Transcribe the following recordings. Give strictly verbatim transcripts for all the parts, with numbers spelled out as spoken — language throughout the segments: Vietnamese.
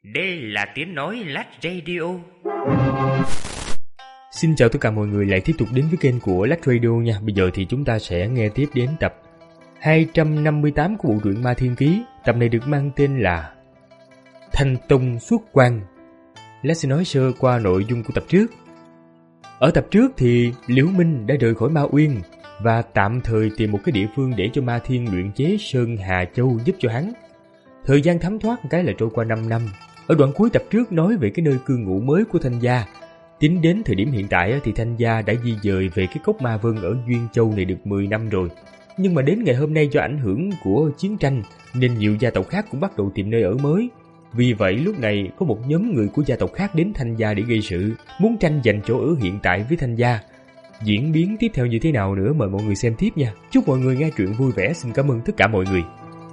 Đây là tiếng nói Lách Radio. Xin chào tất cả mọi người lại tiếp tục đến với kênh của Lách Radio nha. Bây giờ thì chúng ta sẽ nghe tiếp đến tập hai trăm năm mươi tám của bộ truyện Ma Thiên Ký. Tập này được mang tên là Thanh Tông Xuất Quan. Lách sẽ nói sơ qua nội dung của tập trước. Ở tập trước thì Liễu Minh đã rời khỏi Ma Uyên và tạm thời tìm một cái địa phương để cho Ma Thiên luyện chế Sơn Hà Châu giúp cho hắn. Thời gian thấm thoát một cái là trôi qua năm năm. Ở đoạn cuối tập trước nói về cái nơi cư ngụ mới của Thanh gia. Tính đến thời điểm hiện tại thì Thanh gia đã di dời về cái cốc Ma Vân ở Duyên Châu này được mười năm rồi. Nhưng mà đến ngày hôm nay do ảnh hưởng của chiến tranh nên nhiều gia tộc khác cũng bắt đầu tìm nơi ở mới. Vì vậy lúc này có một nhóm người của gia tộc khác đến Thanh gia để gây sự, muốn tranh giành chỗ ở hiện tại với Thanh gia. Diễn biến tiếp theo như thế nào nữa mời mọi người xem tiếp nha. Chúc mọi người nghe truyện vui vẻ. Xin cảm ơn tất cả mọi người.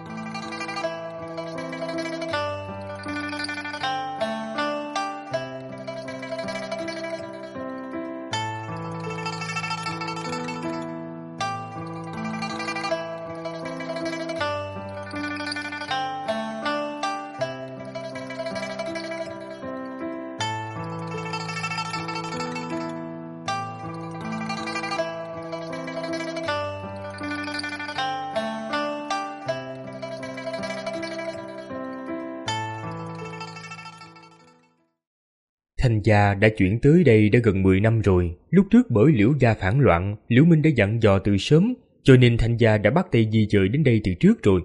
Thanh gia đã chuyển tới đây đã gần mười năm rồi. Lúc trước bởi Liễu gia phản loạn, Liễu Minh đã dặn dò từ sớm, cho nên Thanh gia đã bắt tay di dời đến đây từ trước rồi.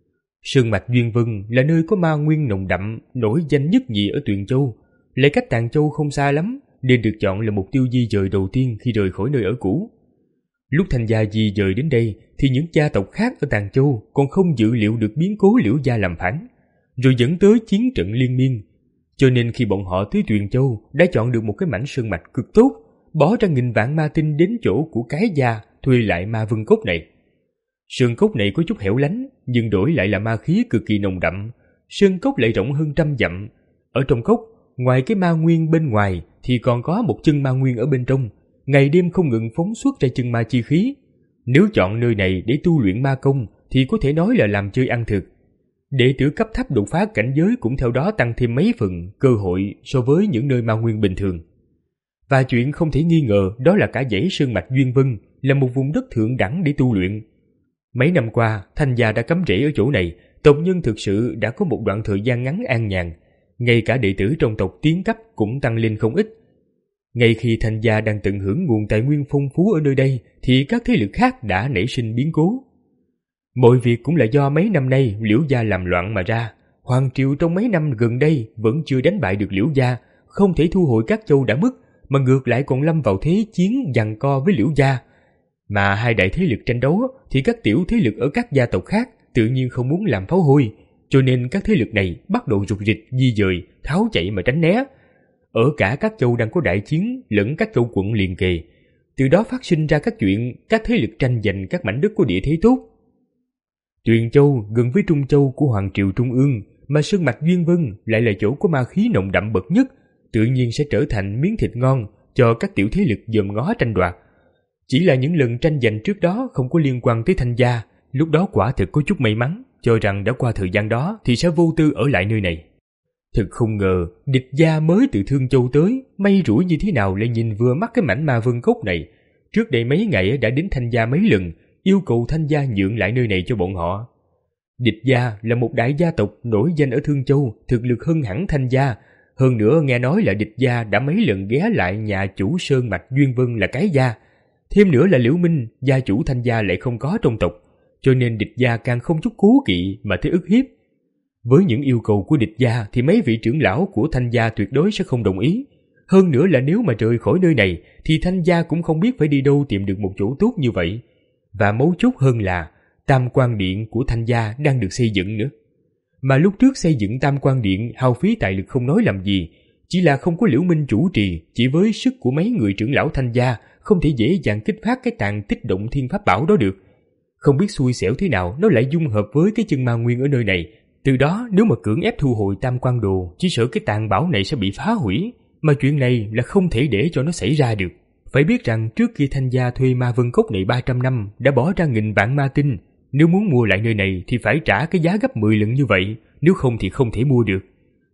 Sơn mạch Duyên Vân là nơi có ma nguyên nồng đậm, nổi danh nhất nhì ở Tuyền Châu, lại cách Tàng Châu không xa lắm, nên được chọn là mục tiêu di dời đầu tiên khi rời khỏi nơi ở cũ. Lúc Thanh gia di dời đến đây thì những gia tộc khác ở Tàng Châu còn không dự liệu được biến cố Liễu gia làm phản, rồi dẫn tới chiến trận liên miên. Cho nên khi bọn họ tới Tuyền Châu đã chọn được một cái mảnh sơn mạch cực tốt, bỏ ra nghìn vạn ma tinh đến chỗ của cái gia thuê lại ma vân cốc này. Sơn cốc này có chút hẻo lánh nhưng đổi lại là ma khí cực kỳ nồng đậm. Sơn cốc lại rộng hơn trăm dặm. Ở trong cốc, ngoài cái ma nguyên bên ngoài thì còn có một chân ma nguyên ở bên trong, ngày đêm không ngừng phóng xuất ra chân ma chi khí. Nếu chọn nơi này để tu luyện ma công thì có thể nói là làm chơi ăn thực. Đệ tử cấp thấp đột phá cảnh giới cũng theo đó tăng thêm mấy phần cơ hội so với những nơi ma nguyên bình thường. Và chuyện không thể nghi ngờ đó là cả dãy sơn mạch Duyên Vân là một vùng đất thượng đẳng để tu luyện. Mấy năm qua, Thanh gia đã cắm rễ ở chỗ này, tộc nhân thực sự đã có một đoạn thời gian ngắn an nhàn. Ngay cả đệ tử trong tộc tiến cấp cũng tăng lên không ít. Ngay khi Thanh gia đang tận hưởng nguồn tài nguyên phong phú ở nơi đây thì các thế lực khác đã nảy sinh biến cố. Mọi việc cũng là do mấy năm nay Liễu gia làm loạn mà ra. Hoàng triều trong mấy năm gần đây vẫn chưa đánh bại được Liễu gia, không thể thu hồi các châu đã mất, mà ngược lại còn lâm vào thế chiến giằng co với Liễu gia. Mà hai đại thế lực tranh đấu thì các tiểu thế lực ở các gia tộc khác tự nhiên không muốn làm pháo hôi, cho nên các thế lực này bắt đầu rục rịch di dời, tháo chạy mà tránh né. Ở cả các châu đang có đại chiến lẫn các châu quận liền kề, từ đó phát sinh ra các chuyện các thế lực tranh giành các mảnh đất có địa thế tốt. Tuyền Châu gần với Trung Châu của Hoàng triều Trung ương, mà sơn mạch Duyên Vân lại là chỗ có ma khí nồng đậm bậc nhất, tự nhiên sẽ trở thành miếng thịt ngon cho các tiểu thế lực dòm ngó tranh đoạt. Chỉ là những lần tranh giành trước đó không có liên quan tới Thanh gia, lúc đó quả thực có chút may mắn, cho rằng đã qua thời gian đó thì sẽ vô tư ở lại nơi này. Thực không ngờ, địch gia mới từ Thương Châu tới, may rủi như thế nào lại nhìn vừa mắt cái mảnh ma vân cốc này. Trước đây mấy ngày đã đến Thanh gia mấy lần, yêu cầu Thanh gia nhượng lại nơi này cho bọn họ. Địch gia là một đại gia tộc nổi danh ở Thương Châu, thực lực hơn hẳn Thanh gia. Hơn nữa nghe nói là địch gia đã mấy lần ghé lại nhà chủ sơn mạch Duyên Vân là cái gia. Thêm nữa là Liễu Minh, gia chủ Thanh gia lại không có trong tộc, cho nên địch gia càng không chút cố kỵ mà thấy ức hiếp. Với những yêu cầu của địch gia thì mấy vị trưởng lão của Thanh gia tuyệt đối sẽ không đồng ý. Hơn nữa là nếu mà rời khỏi nơi này thì Thanh gia cũng không biết phải đi đâu tìm được một chỗ tốt như vậy. Và mấu chốt hơn là Tam Quan Điện của Thanh gia đang được xây dựng nữa. Mà lúc trước xây dựng Tam Quan Điện hao phí tài lực không nói làm gì, chỉ là không có Liễu Minh chủ trì, chỉ với sức của mấy người trưởng lão Thanh gia không thể dễ dàng kích phát cái tàn tích động thiên pháp bảo đó được. Không biết xui xẻo thế nào nó lại dung hợp với cái chân ma nguyên ở nơi này. Từ đó nếu mà cưỡng ép thu hồi Tam Quan Đồ, chỉ sợ cái tàn bảo này sẽ bị phá hủy, mà chuyện này là không thể để cho nó xảy ra được. Phải biết rằng trước khi Thanh gia thuê ma vân cốc này ba trăm năm đã bỏ ra nghìn vạn ma tinh, nếu muốn mua lại nơi này thì phải trả cái giá gấp mười lần như vậy, nếu không thì không thể mua được.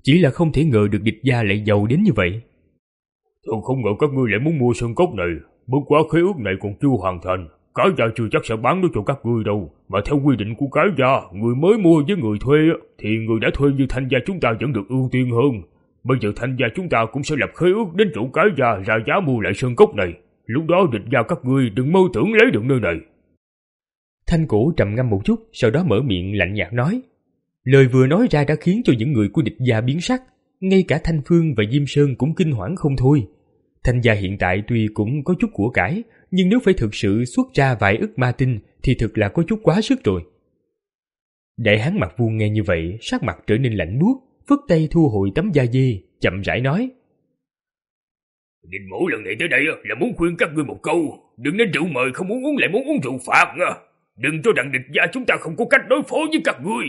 chỉ là không thể ngờ được địch gia lại giàu đến như vậy. Tôi không ngờ các ngươi lại muốn mua sân cốc này, bất quá khế ước này còn chưa hoàn thành, cái gia chưa chắc sẽ bán nó cho các ngươi đâu, mà theo quy định của cái gia, người mới mua với người thuê thì người đã thuê như Thanh gia chúng ta vẫn được ưu tiên hơn. Bây giờ Thanh gia chúng ta cũng sẽ lập khế ước đến chủ cái gia ra giá mua lại sân cốc này, lúc đó địch gia các ngươi đừng mơ tưởng lấy được nơi này. Thanh Cổ trầm ngâm một chút, sau đó mở miệng lạnh nhạt nói. Lời vừa nói ra đã khiến cho những người của địch gia biến sắc, ngay cả Thanh Phương và Diêm Sơn cũng kinh hoảng không thôi. Thanh gia hiện tại tuy cũng có chút của cải, nhưng nếu phải thực sự xuất ra vài ức ma tinh thì thực là có chút quá sức rồi. Đại hán Mặt Vuông nghe như vậy, sắc mặt trở nên lạnh buốt, phất tay thu hồi tấm da dê, chậm rãi nói. Đinh Mỗ lần này tới đây là muốn khuyên các ngươi một câu, đừng nên rượu mời không muốn uống lại muốn uống rượu phạt nha. Đừng cho rằng địch gia chúng ta không có cách đối phó với các ngươi.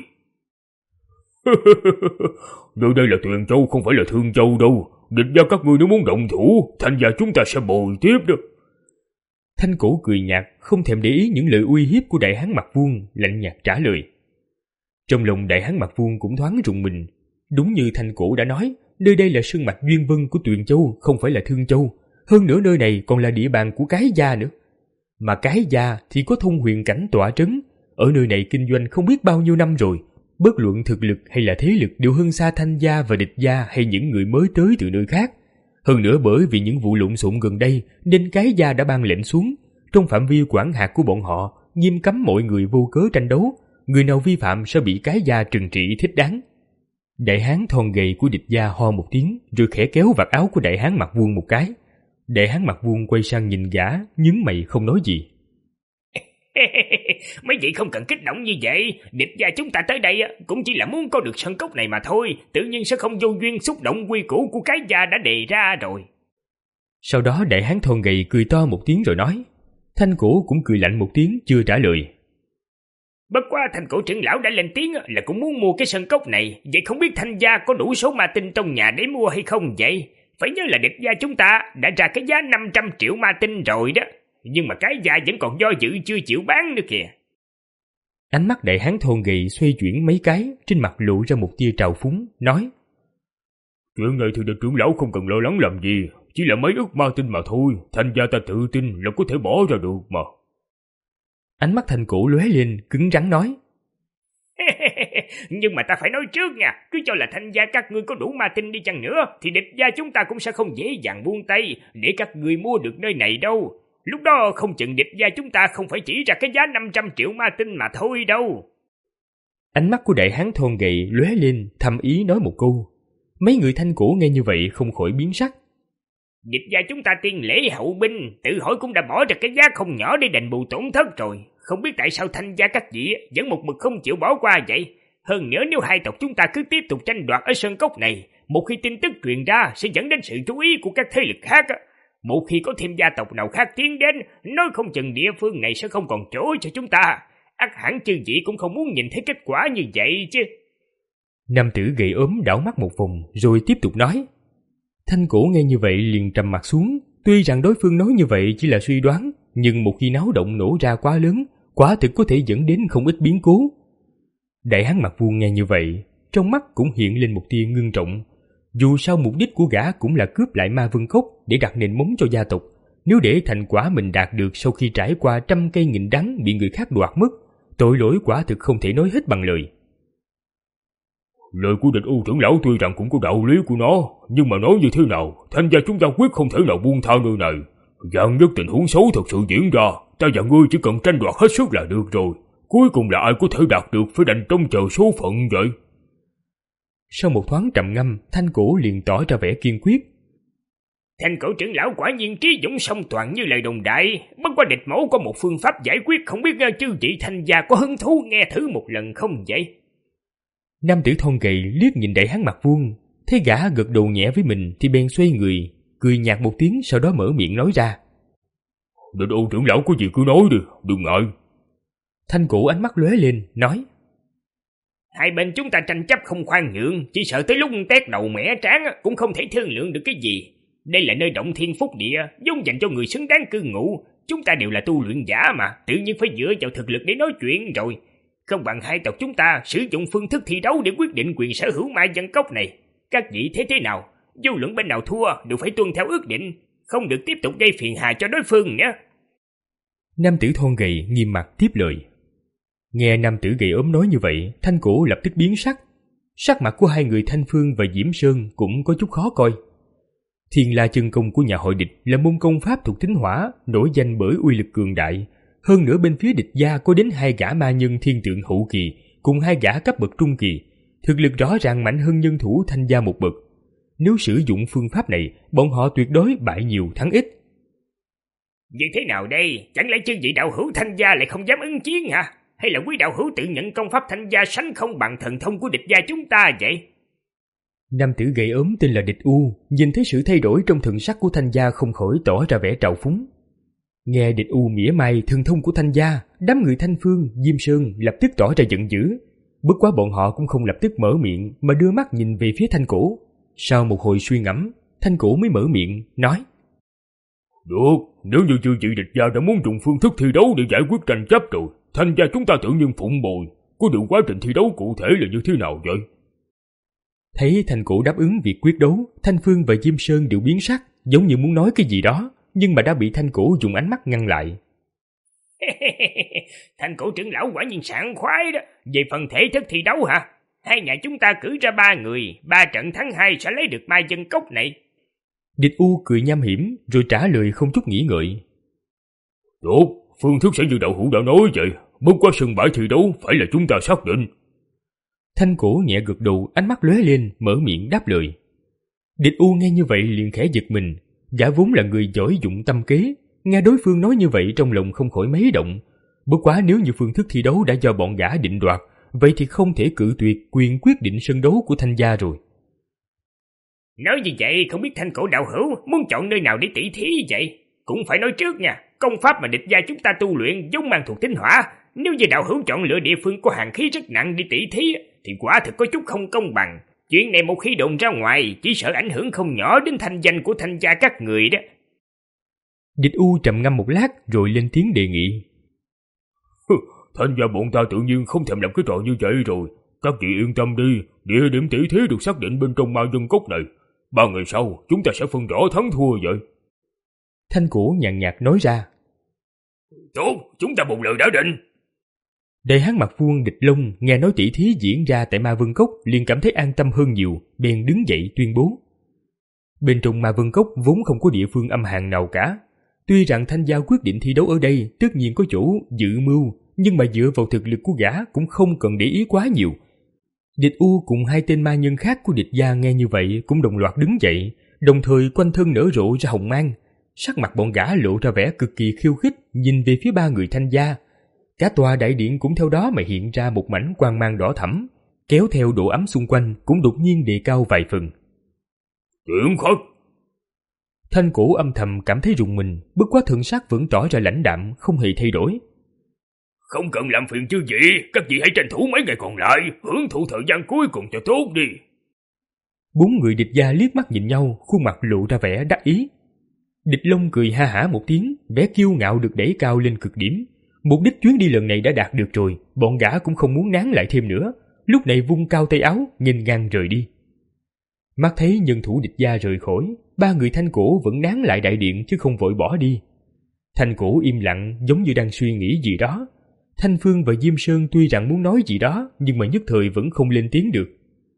Nơi đây là Tuyền Châu không phải là Thương Châu đâu, địch gia các ngươi nếu muốn động thủ, Thanh gia chúng ta sẽ bồi tiếp đó. Thanh Cổ cười nhạt, không thèm để ý những lời uy hiếp của đại hán Mặt Vuông, lạnh nhạt trả lời. Trong lòng đại hán Mặt Vuông cũng thoáng rùng mình. Đúng như Thanh Cổ đã nói, nơi đây là sơn mạch duyên vân của Tuyền Châu, không phải là Thương Châu. Hơn nữa nơi này còn là địa bàn của cái gia nữa. Mà cái gia thì có thông huyền cảnh tọa trấn, ở nơi này kinh doanh không biết bao nhiêu năm rồi. Bất luận thực lực hay là thế lực đều hơn xa Thanh gia và địch gia hay những người mới tới từ nơi khác. Hơn nữa bởi vì những vụ lộn xộn gần đây nên cái gia đã ban lệnh xuống, trong phạm vi quản hạt của bọn họ nghiêm cấm mọi người vô cớ tranh đấu, người nào vi phạm sẽ bị cái gia trừng trị thích đáng. Đại hán thon gầy của địch gia ho một tiếng rồi khẽ kéo vạt áo của đại hán Mặt Vuông một cái. Đại hán Mặt Vuông quay sang nhìn gã, nhướng mày không nói gì. Mấy vị không cần kích động như vậy, địch gia chúng ta tới đây cũng chỉ là muốn có được sân cốc này mà thôi, tự nhiên sẽ không vô duyên xúc động quy củ của cái gia đã đề ra rồi. Sau đó đại hán thon gầy cười to một tiếng rồi nói. Thanh Cổ cũng cười lạnh một tiếng chưa trả lời. Bất quá Thanh Cổ trưởng lão đã lên tiếng là cũng muốn mua cái sân cốc này, vậy không biết Thanh gia có đủ số ma tinh trong nhà để mua hay không vậy? Phải nhớ là địch gia chúng ta đã ra cái giá năm trăm triệu ma tinh rồi đó, nhưng mà cái gia vẫn còn do dự chưa chịu bán nữa kìa. Ánh mắt đại hán thon gầy xoay chuyển mấy cái, trên mặt lộ ra một tia trào phúng, nói. Chuyện này thì địch trưởng lão không cần lo lắng làm gì, chỉ là mấy ức ma tinh mà thôi, Thanh gia ta tự tin là có thể bỏ ra được mà. Ánh mắt Thanh Cổ lóe lên, cứng rắn nói. Nhưng mà ta phải nói trước nha, cứ cho là Thanh gia các ngươi có đủ ma tinh đi chăng nữa, thì địch gia chúng ta cũng sẽ không dễ dàng buông tay để các ngươi mua được nơi này đâu. Lúc đó không chừng địch gia chúng ta không phải chỉ ra cái giá năm trăm triệu ma tinh mà thôi đâu. Ánh mắt của đại hán thon gầy lóe lên, thầm ý nói một câu. Mấy người Thanh Cổ nghe như vậy không khỏi biến sắc. Địch gia chúng ta tiên lễ hậu binh, tự hỏi cũng đã bỏ ra cái giá không nhỏ để đền bù tổn thất rồi. Không biết tại sao Thanh gia các vị vẫn một mực không chịu bỏ qua vậy. Hơn nữa nếu hai tộc chúng ta cứ tiếp tục tranh đoạt ở sơn cốc này, một khi tin tức truyền ra sẽ dẫn đến sự chú ý của các thế lực khác. Một khi có thêm gia tộc nào khác tiến đến, nói không chừng địa phương này sẽ không còn chỗ cho chúng ta. Ắt hẳn chư vị cũng không muốn nhìn thấy kết quả như vậy chứ. Nam tử gầy ốm đảo mắt một vòng rồi tiếp tục nói. Thanh Cổ nghe như vậy liền trầm mặt xuống. Tuy rằng đối phương nói như vậy chỉ là suy đoán, nhưng một khi náo động nổ ra quá lớn, quả thực có thể dẫn đến không ít biến cố. Đại hán Mặt Vuông nghe như vậy, trong mắt cũng hiện lên một tia ngưng trọng. Dù sao mục đích của gã cũng là cướp lại Ma Vân Cốc để đặt nền móng cho gia tộc. Nếu để thành quả mình đạt được sau khi trải qua trăm cây nghìn đắng bị người khác đoạt mất, tội lỗi quả thực không thể nói hết bằng lời. Lời của địch U trưởng lão tuy rằng cũng có đạo lý của nó, nhưng mà nói như thế nào, Thanh gia chúng ta quyết không thể nào buông tha nơi này. Vạn nhất tình huống xấu thật sự diễn ra, ta và ngươi chỉ cần tranh đoạt hết sức là được rồi. Cuối cùng là ai có thể đạt được phải đành trông chờ số phận vậy. Sau một thoáng trầm ngâm, Thanh Cổ liền tỏ ra vẻ kiên quyết. Thanh Cổ trưởng lão quả nhiên trí dũng song toàn như lời đồn đại. Bất quá địch mẫu có một phương pháp giải quyết, không biết chư vị Thanh gia có hứng thú nghe thử một lần không vậy? Nam tử thon gầy liếc nhìn đại hán Mặt Vuông, thấy gã gật đầu nhẹ với mình thì bèn xoay người, cười nhạt một tiếng, sau đó mở miệng nói ra. Địch U trưởng lão có gì cứ nói đi, đừng ngại. Thanh Cổ ánh mắt lóe lên, nói. Hai bên chúng ta tranh chấp không khoan nhượng, chỉ sợ tới lúc tét đầu mẻ trán cũng không thể thương lượng được cái gì. Đây là nơi động thiên phúc địa, vốn dành cho người xứng đáng cư ngụ. Chúng ta đều là tu luyện giả mà, tự nhiên phải dựa vào thực lực để nói chuyện rồi. Không bằng hai tộc chúng ta sử dụng phương thức thi đấu để quyết định quyền sở hữu Ma Vân Cốc này. Các vị thấy thế nào? Vô luận bên nào thua đều phải tuân theo ước định, không được tiếp tục gây phiền hà cho đối phương nhé. Nam tử thon gầy nghiêm mặt tiếp lời. Nghe nam tử gầy ốm nói như vậy, Thanh Cổ lập tức biến sắc. Sắc mặt của hai người Thanh Phương và Diễm Sơn cũng có chút khó coi. Thiên La chân công của nhà hội địch là môn công pháp thuộc tính hỏa, nổi danh bởi uy lực cường đại. Hơn nữa bên phía địch gia có đến hai gã ma nhân thiên tượng hậu kỳ cùng hai gã cấp bậc trung kỳ, thực lực rõ ràng mạnh hơn nhân thủ Thanh gia một bậc. Nếu sử dụng phương pháp này, bọn họ tuyệt đối bại nhiều thắng ít. Như thế nào đây? Chẳng lẽ chư vị đạo hữu Thanh gia lại không dám ứng chiến hả? Hay là quý đạo hữu tự nhận công pháp Thanh gia sánh không bằng thần thông của địch gia chúng ta vậy? Nam tử gầy ốm tên là Địch U, nhìn thấy sự thay đổi trong thần sắc của Thanh gia không khỏi tỏ ra vẻ trào phúng. Nghe Địch U mỉa mai thần thông của Thanh gia, đám người Thanh Phương, Diêm Sơn lập tức tỏ ra giận dữ. Bất quá bọn họ cũng không lập tức mở miệng mà đưa mắt nhìn về phía Thanh Cổ. Sau một hồi suy ngẫm, Thanh Cổ mới mở miệng, nói: Được, nếu như chư vị địch gia đã muốn dùng phương thức thi đấu để giải quyết tranh chấp rồi, Thanh gia chúng ta tự nhiên phụng bồi. Có điều quá trình thi đấu cụ thể là như thế nào vậy? Thấy Thanh Cổ đáp ứng việc quyết đấu, Thanh Phương và Diêm Sơn đều biến sắc, giống như muốn nói cái gì đó, nhưng mà đã bị Thanh Cổ dùng ánh mắt ngăn lại. Thanh Cổ trưởng lão quả nhiên sảng khoái đó. Về phần thể thức thi đấu hả? Hai nhà chúng ta cử ra ba người, ba trận thắng hai sẽ lấy được mai dân cốc này. Địch U cười nham hiểm rồi trả lời không chút nghĩ ngợi. Tốt, phương thức sẽ như đạo hữu đã nói vậy, bất quá sân bãi thi đấu phải là chúng ta xác định. Thanh Cổ nhẹ gật đầu, ánh mắt lóe lên, mở miệng đáp lời. Địch U nghe như vậy liền khẽ giật mình, gã vốn là người giỏi dụng tâm kế, nghe đối phương nói như vậy trong lòng không khỏi mấy động. Bất quá nếu như phương thức thi đấu đã do bọn gã định đoạt, vậy thì không thể cự tuyệt quyền quyết định sân đấu của Thanh gia rồi. Nói như vậy không biết Thanh Cổ đạo hữu muốn chọn nơi nào để tỷ thí vậy? Cũng phải nói trước nha, công pháp mà địch gia chúng ta tu luyện giống mang thuộc tính hỏa. Nếu như đạo hữu chọn lựa địa phương có hàn khí rất nặng để tỷ thí thì quả thực có chút không công bằng. Chuyện này một khi đồn ra ngoài chỉ sợ ảnh hưởng không nhỏ đến thanh danh của Thanh gia các người đó. Địch U trầm ngâm một lát rồi lên tiếng đề nghị. Thanh gia bọn ta tự nhiên không thèm làm cái trò như vậy rồi. Các vị yên tâm đi, địa điểm tỷ thí được xác định bên trong ma dân cốc này. Ba ngày sau chúng ta sẽ phân rõ thắng thua vậy. Thanh Cổ nhàn nhạt nói ra. Tốt, chúng ta một lời đã định. Đại hán mặt vuông Địch Long nghe nói tỷ thí diễn ra tại Ma Vân Cốc liền cảm thấy an tâm hơn nhiều, bèn đứng dậy tuyên bố. Bên trong Ma Vân Cốc vốn không có địa phương âm hàn nào cả. Tuy rằng Thanh gia quyết định thi đấu ở đây tất nhiên có chỗ dự mưu, nhưng mà dựa vào thực lực của gã cũng không cần để ý quá nhiều. Địch U cùng hai tên ma nhân khác của địch gia nghe như vậy cũng đồng loạt đứng dậy, đồng thời quanh thân nở rộ ra hồng mang. Sắc mặt bọn gã lộ ra vẻ cực kỳ khiêu khích, nhìn về phía ba người Thanh gia. Cả tòa đại điện cũng theo đó mà hiện ra một mảnh quang mang đỏ thẫm, kéo theo độ ấm xung quanh cũng đột nhiên đề cao vài phần. Tiễn khách. Thanh Cổ âm thầm cảm thấy rùng mình, bất quá thần sắc vẫn tỏ ra lãnh đạm, không hề thay đổi. Không cần làm phiền chứ gì, các vị hãy tranh thủ mấy ngày còn lại, hưởng thụ thời gian cuối cùng cho tốt đi. Bốn người địch gia liếc mắt nhìn nhau, khuôn mặt lộ ra vẻ đắc ý. Địch Long cười ha hả một tiếng, vẻ kiêu ngạo được đẩy cao lên cực điểm. Mục đích chuyến đi lần này đã đạt được rồi, bọn gã cũng không muốn nán lại thêm nữa, lúc này vung cao tay áo, nghênh ngang rời đi. Mắt thấy nhân thủ địch gia rời khỏi, ba người Thanh Cổ vẫn nán lại đại điện chứ không vội bỏ đi. Thanh Cổ im lặng giống như đang suy nghĩ gì đó. Thanh Phương và Diêm Sơn tuy rằng muốn nói gì đó, nhưng mà nhất thời vẫn không lên tiếng được.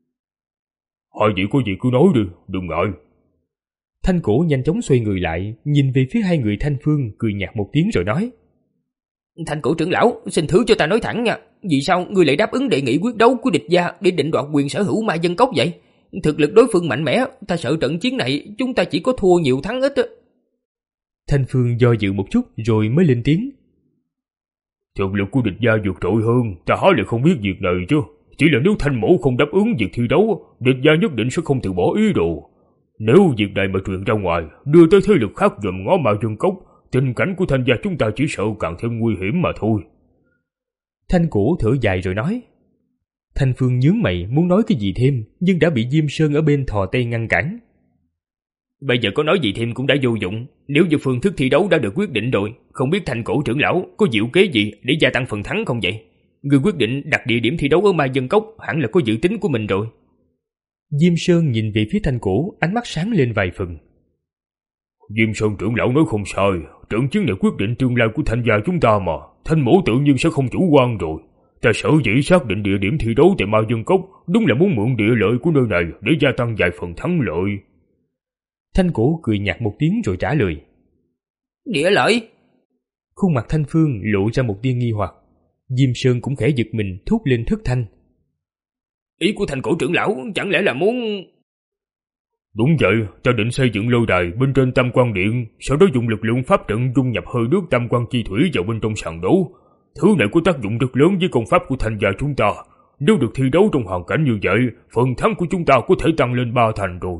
Hai vị có gì cứ nói đi, đừng ngại. Thanh Cổ nhanh chóng xoay người lại, nhìn về phía hai người Thanh Phương, cười nhạt một tiếng rồi nói. Thanh Cổ trưởng lão, xin thứ cho ta nói thẳng nha. Vì sao ngươi lại đáp ứng đề nghị quyết đấu của địch gia để định đoạt quyền sở hữu ma dân cốc vậy? Thực lực đối phương mạnh mẽ, ta sợ trận chiến này chúng ta chỉ có thua nhiều thắng ít. Thanh Phương do dự một chút rồi mới lên tiếng. Thực lực của địch gia vượt trội hơn, ta há lại không biết việc này chứ. Chỉ là nếu Thanh mẫu không đáp ứng việc thi đấu, địch gia nhất định sẽ không từ bỏ ý đồ. Nếu việc này mà truyền ra ngoài, đưa tới thế lực khác dòm ngó ma dân cốc, tình cảnh của Thanh gia chúng ta chỉ sợ càng thêm nguy hiểm mà thôi. Thanh Cổ thở dài rồi nói. Thanh Phương nhướng mày muốn nói cái gì thêm, nhưng đã bị Diêm Sơn ở bên thò tay ngăn cản. Bây giờ có nói gì thêm cũng đã vô dụng. Nếu như phương thức thi đấu đã được quyết định rồi, không biết Thanh Cổ trưởng lão có diệu kế gì để gia tăng phần thắng không vậy? Người quyết định đặt địa điểm thi đấu ở ma dân cốc hẳn là có dự tính của mình rồi. Diêm Sơn nhìn về phía Thanh Cổ, ánh mắt sáng lên vài phần. Diêm Sơn trưởng lão nói không sai, trận chiến này quyết định tương lai của Thanh gia chúng ta mà, Thanh mỗ tự nhiên sẽ không chủ quan rồi. Ta sở dĩ xác định địa điểm thi đấu tại Ma Dương Cốc đúng là muốn mượn địa lợi của nơi này để gia tăng vài phần thắng lợi. Thanh Cổ cười nhạt một tiếng rồi trả lời. Địa lợi? Khuôn mặt Thanh Phương lộ ra một tia nghi hoặc. Diêm Sơn cũng khẽ giật mình, thốt lên thất thanh. Ý của Thanh Cổ trưởng lão chẳng lẽ là muốn... Đúng vậy, ta định xây dựng lôi đài bên trên Tam Quan Điện, sau đó dùng lực lượng pháp trận dung nhập hơi nước Tam Quan Chi Thủy vào bên trong sàn đấu. Thứ này có tác dụng rất lớn với công pháp của Thanh gia chúng ta. Nếu được thi đấu trong hoàn cảnh như vậy, phần thắng của chúng ta có thể tăng lên ba thành rồi.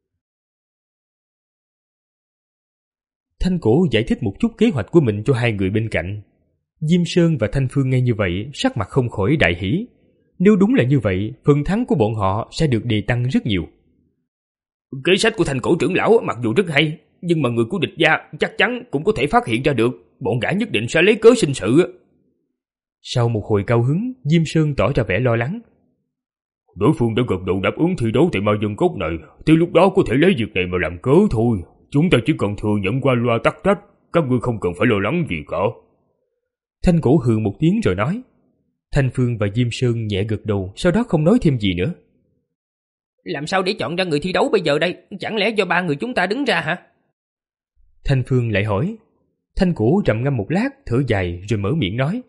Thanh Cổ giải thích một chút kế hoạch của mình cho hai người bên cạnh. Diêm Sơn và Thanh Phương nghe như vậy, sắc mặt không khỏi đại hỉ. Nếu đúng là như vậy, phần thắng của bọn họ sẽ được đề tăng rất nhiều. Kế sách của Thanh Cổ trưởng lão mặc dù rất hay, nhưng mà người của địch gia chắc chắn cũng có thể phát hiện ra được, bọn gã nhất định sẽ lấy cớ sinh sự. Sau một hồi cao hứng, Diêm Sơn tỏ ra vẻ lo lắng. Đối phương đã gật đầu đáp ứng thi đấu tại Ma Dương Cốc này, thì lúc đó có thể lấy việc này mà làm cớ thôi. Chúng ta chỉ cần thừa nhận qua loa tắc trách, các ngươi không cần phải lo lắng gì cả. Thanh Cổ hừ một tiếng rồi nói. Thanh Phương và Diêm Sơn nhẹ gật đầu, sau đó không nói thêm gì nữa. Làm sao để chọn ra người thi đấu bây giờ đây? Chẳng lẽ do ba người chúng ta đứng ra hả? Thanh Phương lại hỏi. Thanh Cổ trầm ngâm một lát, thở dài rồi mở miệng nói.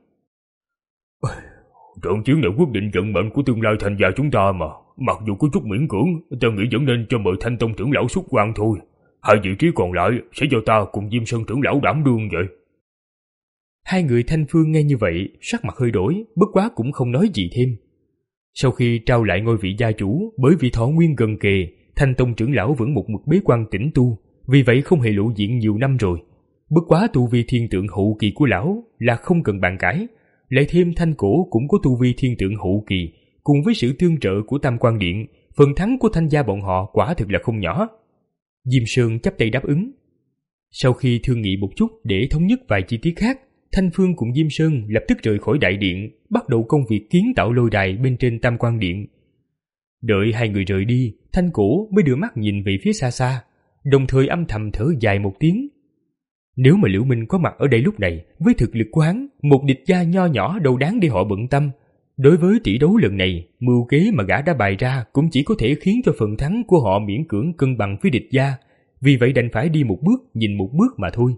Trận chiến này quyết định vận mệnh của tương lai Thanh gia chúng ta mà. Mặc dù có chút miễn cưỡng, ta nghĩ vẫn nên cho mời Thanh Tông trưởng lão xuất quan thôi. Hai vị trí còn lại sẽ do ta cùng Diêm Sơn trưởng lão đảm đương vậy. Hai người Thanh Phương nghe như vậy, sắc mặt hơi đổi, bất quá cũng không nói gì thêm. Sau khi trao lại ngôi vị gia chủ, bởi vì thọ nguyên gần kề, Thanh Tông trưởng lão vẫn một mực bế quan tĩnh tu, vì vậy không hề lộ diện nhiều năm rồi. Bất quá tu vi thiên tượng hậu kỳ của lão là không cần bàn cãi, lại thêm Thanh Cổ cũng có tu vi thiên tượng hậu kỳ, cùng với sự tương trợ của Tam Quan Điện, phần thắng của Thanh gia bọn họ quả thực là không nhỏ. Diêm Sơn chắp tay đáp ứng. Sau khi thương nghị một chút để thống nhất vài chi tiết khác, Thanh Phương cùng Diêm Sơn lập tức rời khỏi đại điện, bắt đầu công việc kiến tạo lôi đài bên trên Tam Quan Điện. Đợi hai người rời đi, Thanh Cổ mới đưa mắt nhìn về phía xa xa, đồng thời âm thầm thở dài một tiếng. Nếu mà Liễu Minh có mặt ở đây lúc này, với thực lực của hắn, một địch gia nho nhỏ đâu đáng để họ bận tâm. Đối với tỷ đấu lần này, mưu kế mà gã đã bày ra cũng chỉ có thể khiến cho phần thắng của họ miễn cưỡng cân bằng với địch gia, vì vậy đành phải đi một bước nhìn một bước mà thôi.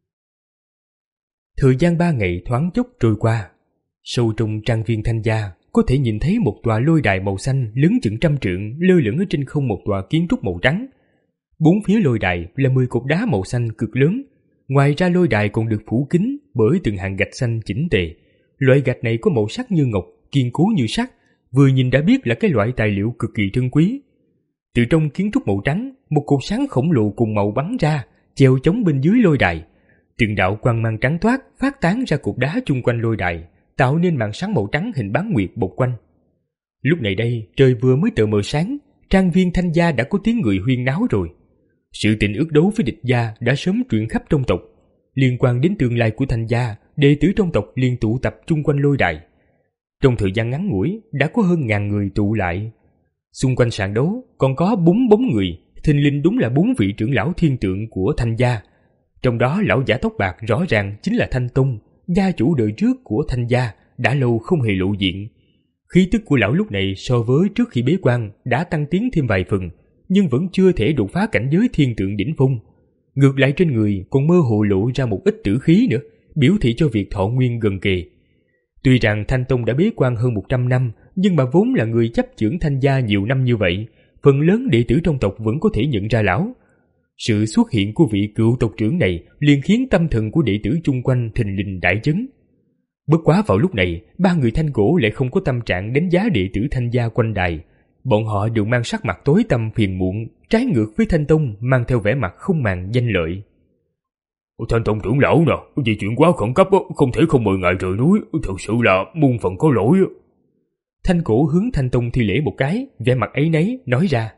Thời gian ba ngày thoáng chốc trôi qua. Sâu trong trang viên Thanh gia, có thể nhìn thấy một tòa lôi đài màu xanh lớn chừng trăm trượng lơ lửng ở trên không một tòa kiến trúc màu trắng. Bốn phía lôi đài là mười cột đá màu xanh cực lớn. Ngoài ra lôi đài còn được phủ kín bởi từng hàng gạch xanh chỉnh tề. Loại gạch này có màu sắc như ngọc, kiên cố như sắt, vừa nhìn đã biết là cái loại tài liệu cực kỳ trân quý. Từ trong kiến trúc màu trắng, một cột sáng khổng lồ cùng màu bắn ra, treo chống bên dưới lôi đài. Từng đạo quang mang trắng toát phát tán ra cột đá chung quanh lôi đài, tạo nên màn sáng màu trắng hình bán nguyệt bọc quanh. Lúc này đây, trời vừa mới tờ mờ sáng, trang viên Thanh gia đã có tiếng người huyên náo rồi. Sự tình ước đấu với địch gia đã sớm truyền khắp trong tộc. Liên quan đến tương lai của Thanh gia, đệ tử trong tộc liền tụ tập chung quanh lôi đài. Trong thời gian ngắn ngủi, đã có hơn ngàn người tụ lại. Xung quanh sàn đấu còn có bốn bóng người, thình lình đúng là bốn vị trưởng lão thiên tượng của Thanh gia. Trong đó lão giả tóc bạc rõ ràng chính là Thanh Tông, gia chủ đời trước của Thanh gia, đã lâu không hề lộ diện. Khí tức của lão lúc này so với trước khi bế quan đã tăng tiến thêm vài phần, nhưng vẫn chưa thể đột phá cảnh giới thiên tượng đỉnh phong. Ngược lại trên người còn mơ hồ lộ ra một ít tử khí nữa, biểu thị cho việc thọ nguyên gần kề. Tuy rằng Thanh Tông đã bế quan hơn một trăm năm, nhưng mà vốn là người chấp chưởng Thanh gia nhiều năm như vậy, phần lớn đệ tử trong tộc vẫn có thể nhận ra lão. Sự xuất hiện của vị cựu tộc trưởng này liền khiến tâm thần của đệ tử chung quanh thình lình đại chấn. Bất quá vào lúc này, ba người Thanh Cổ lại không có tâm trạng đánh giá đệ tử Thanh gia quanh đài. Bọn họ đều mang sắc mặt tối tăm phiền muộn, trái ngược với Thanh Tông mang theo vẻ mặt không màng danh lợi. Thanh Tông trưởng lão nè, vì chuyện quá khẩn cấp không thể không mời ngài rời núi, thật sự là muôn phần có lỗi. Thanh Cổ hướng Thanh Tông thi lễ một cái, vẻ mặt ấy nấy nói ra.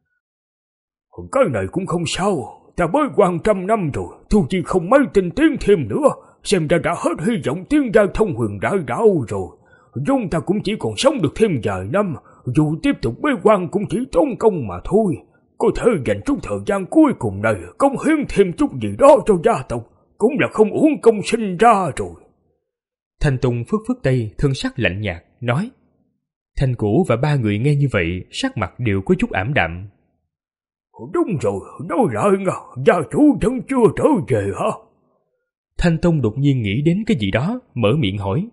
Cái này cũng không sao, ta bế quan trăm năm rồi, thu chi không mấy tinh tiến thêm nữa, xem ra đã hết hy vọng tiến ra thông huyền đại đạo rồi. Chúng ta cũng chỉ còn sống được thêm vài năm, dù tiếp tục bế quan cũng chỉ tốn công mà thôi. Có thể dành chút thời gian cuối cùng này cống hiến thêm chút gì đó cho gia tộc, cũng là không uổng công sinh ra rồi. Thanh Tùng phất phất tay, thân sắc lạnh nhạt, nói. Thanh Cổ và ba người nghe như vậy, sắc mặt đều có chút ảm đạm. Đúng rồi, nói lại nha, gia chủ vẫn chưa trở về hả? Thanh Tông đột nhiên nghĩ đến cái gì đó, mở miệng hỏi.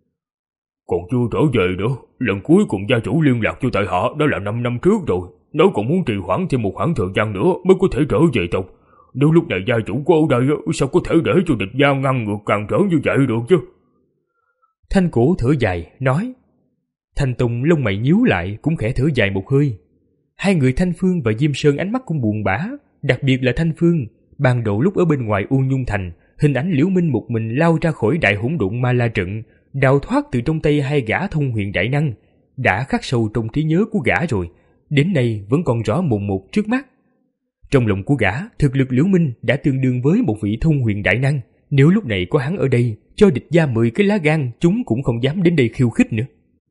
Còn chưa trở về nữa, lần cuối cùng gia chủ liên lạc cho tại hạ đó là năm năm trước rồi. Nếu còn muốn trì hoãn thêm một khoảng thời gian nữa mới có thể trở về tộc. Nếu lúc này gia chủ của ở đây sao có thể để cho địch gia ngăn ngược càn trở như vậy được chứ? Thanh Cổ thở dài, nói. Thanh Tông lông mày nhíu lại cũng khẽ thở dài một hơi. Hai người Thanh Phương và Diêm Sơn ánh mắt cũng buồn bã, đặc biệt là Thanh Phương, ban đầu lúc ở bên ngoài U Nhung Thành, hình ảnh Liễu Minh một mình lao ra khỏi đại hỗn độn ma la trận, đào thoát từ trong tay hai gã thông huyền đại năng, đã khắc sâu trong trí nhớ của gã rồi, đến nay vẫn còn rõ mồn một trước mắt. Trong lòng của gã, thực lực Liễu Minh đã tương đương với một vị thông huyền đại năng, nếu lúc này có hắn ở đây, cho địch gia mười cái lá gan, chúng cũng không dám đến đây khiêu khích nữa.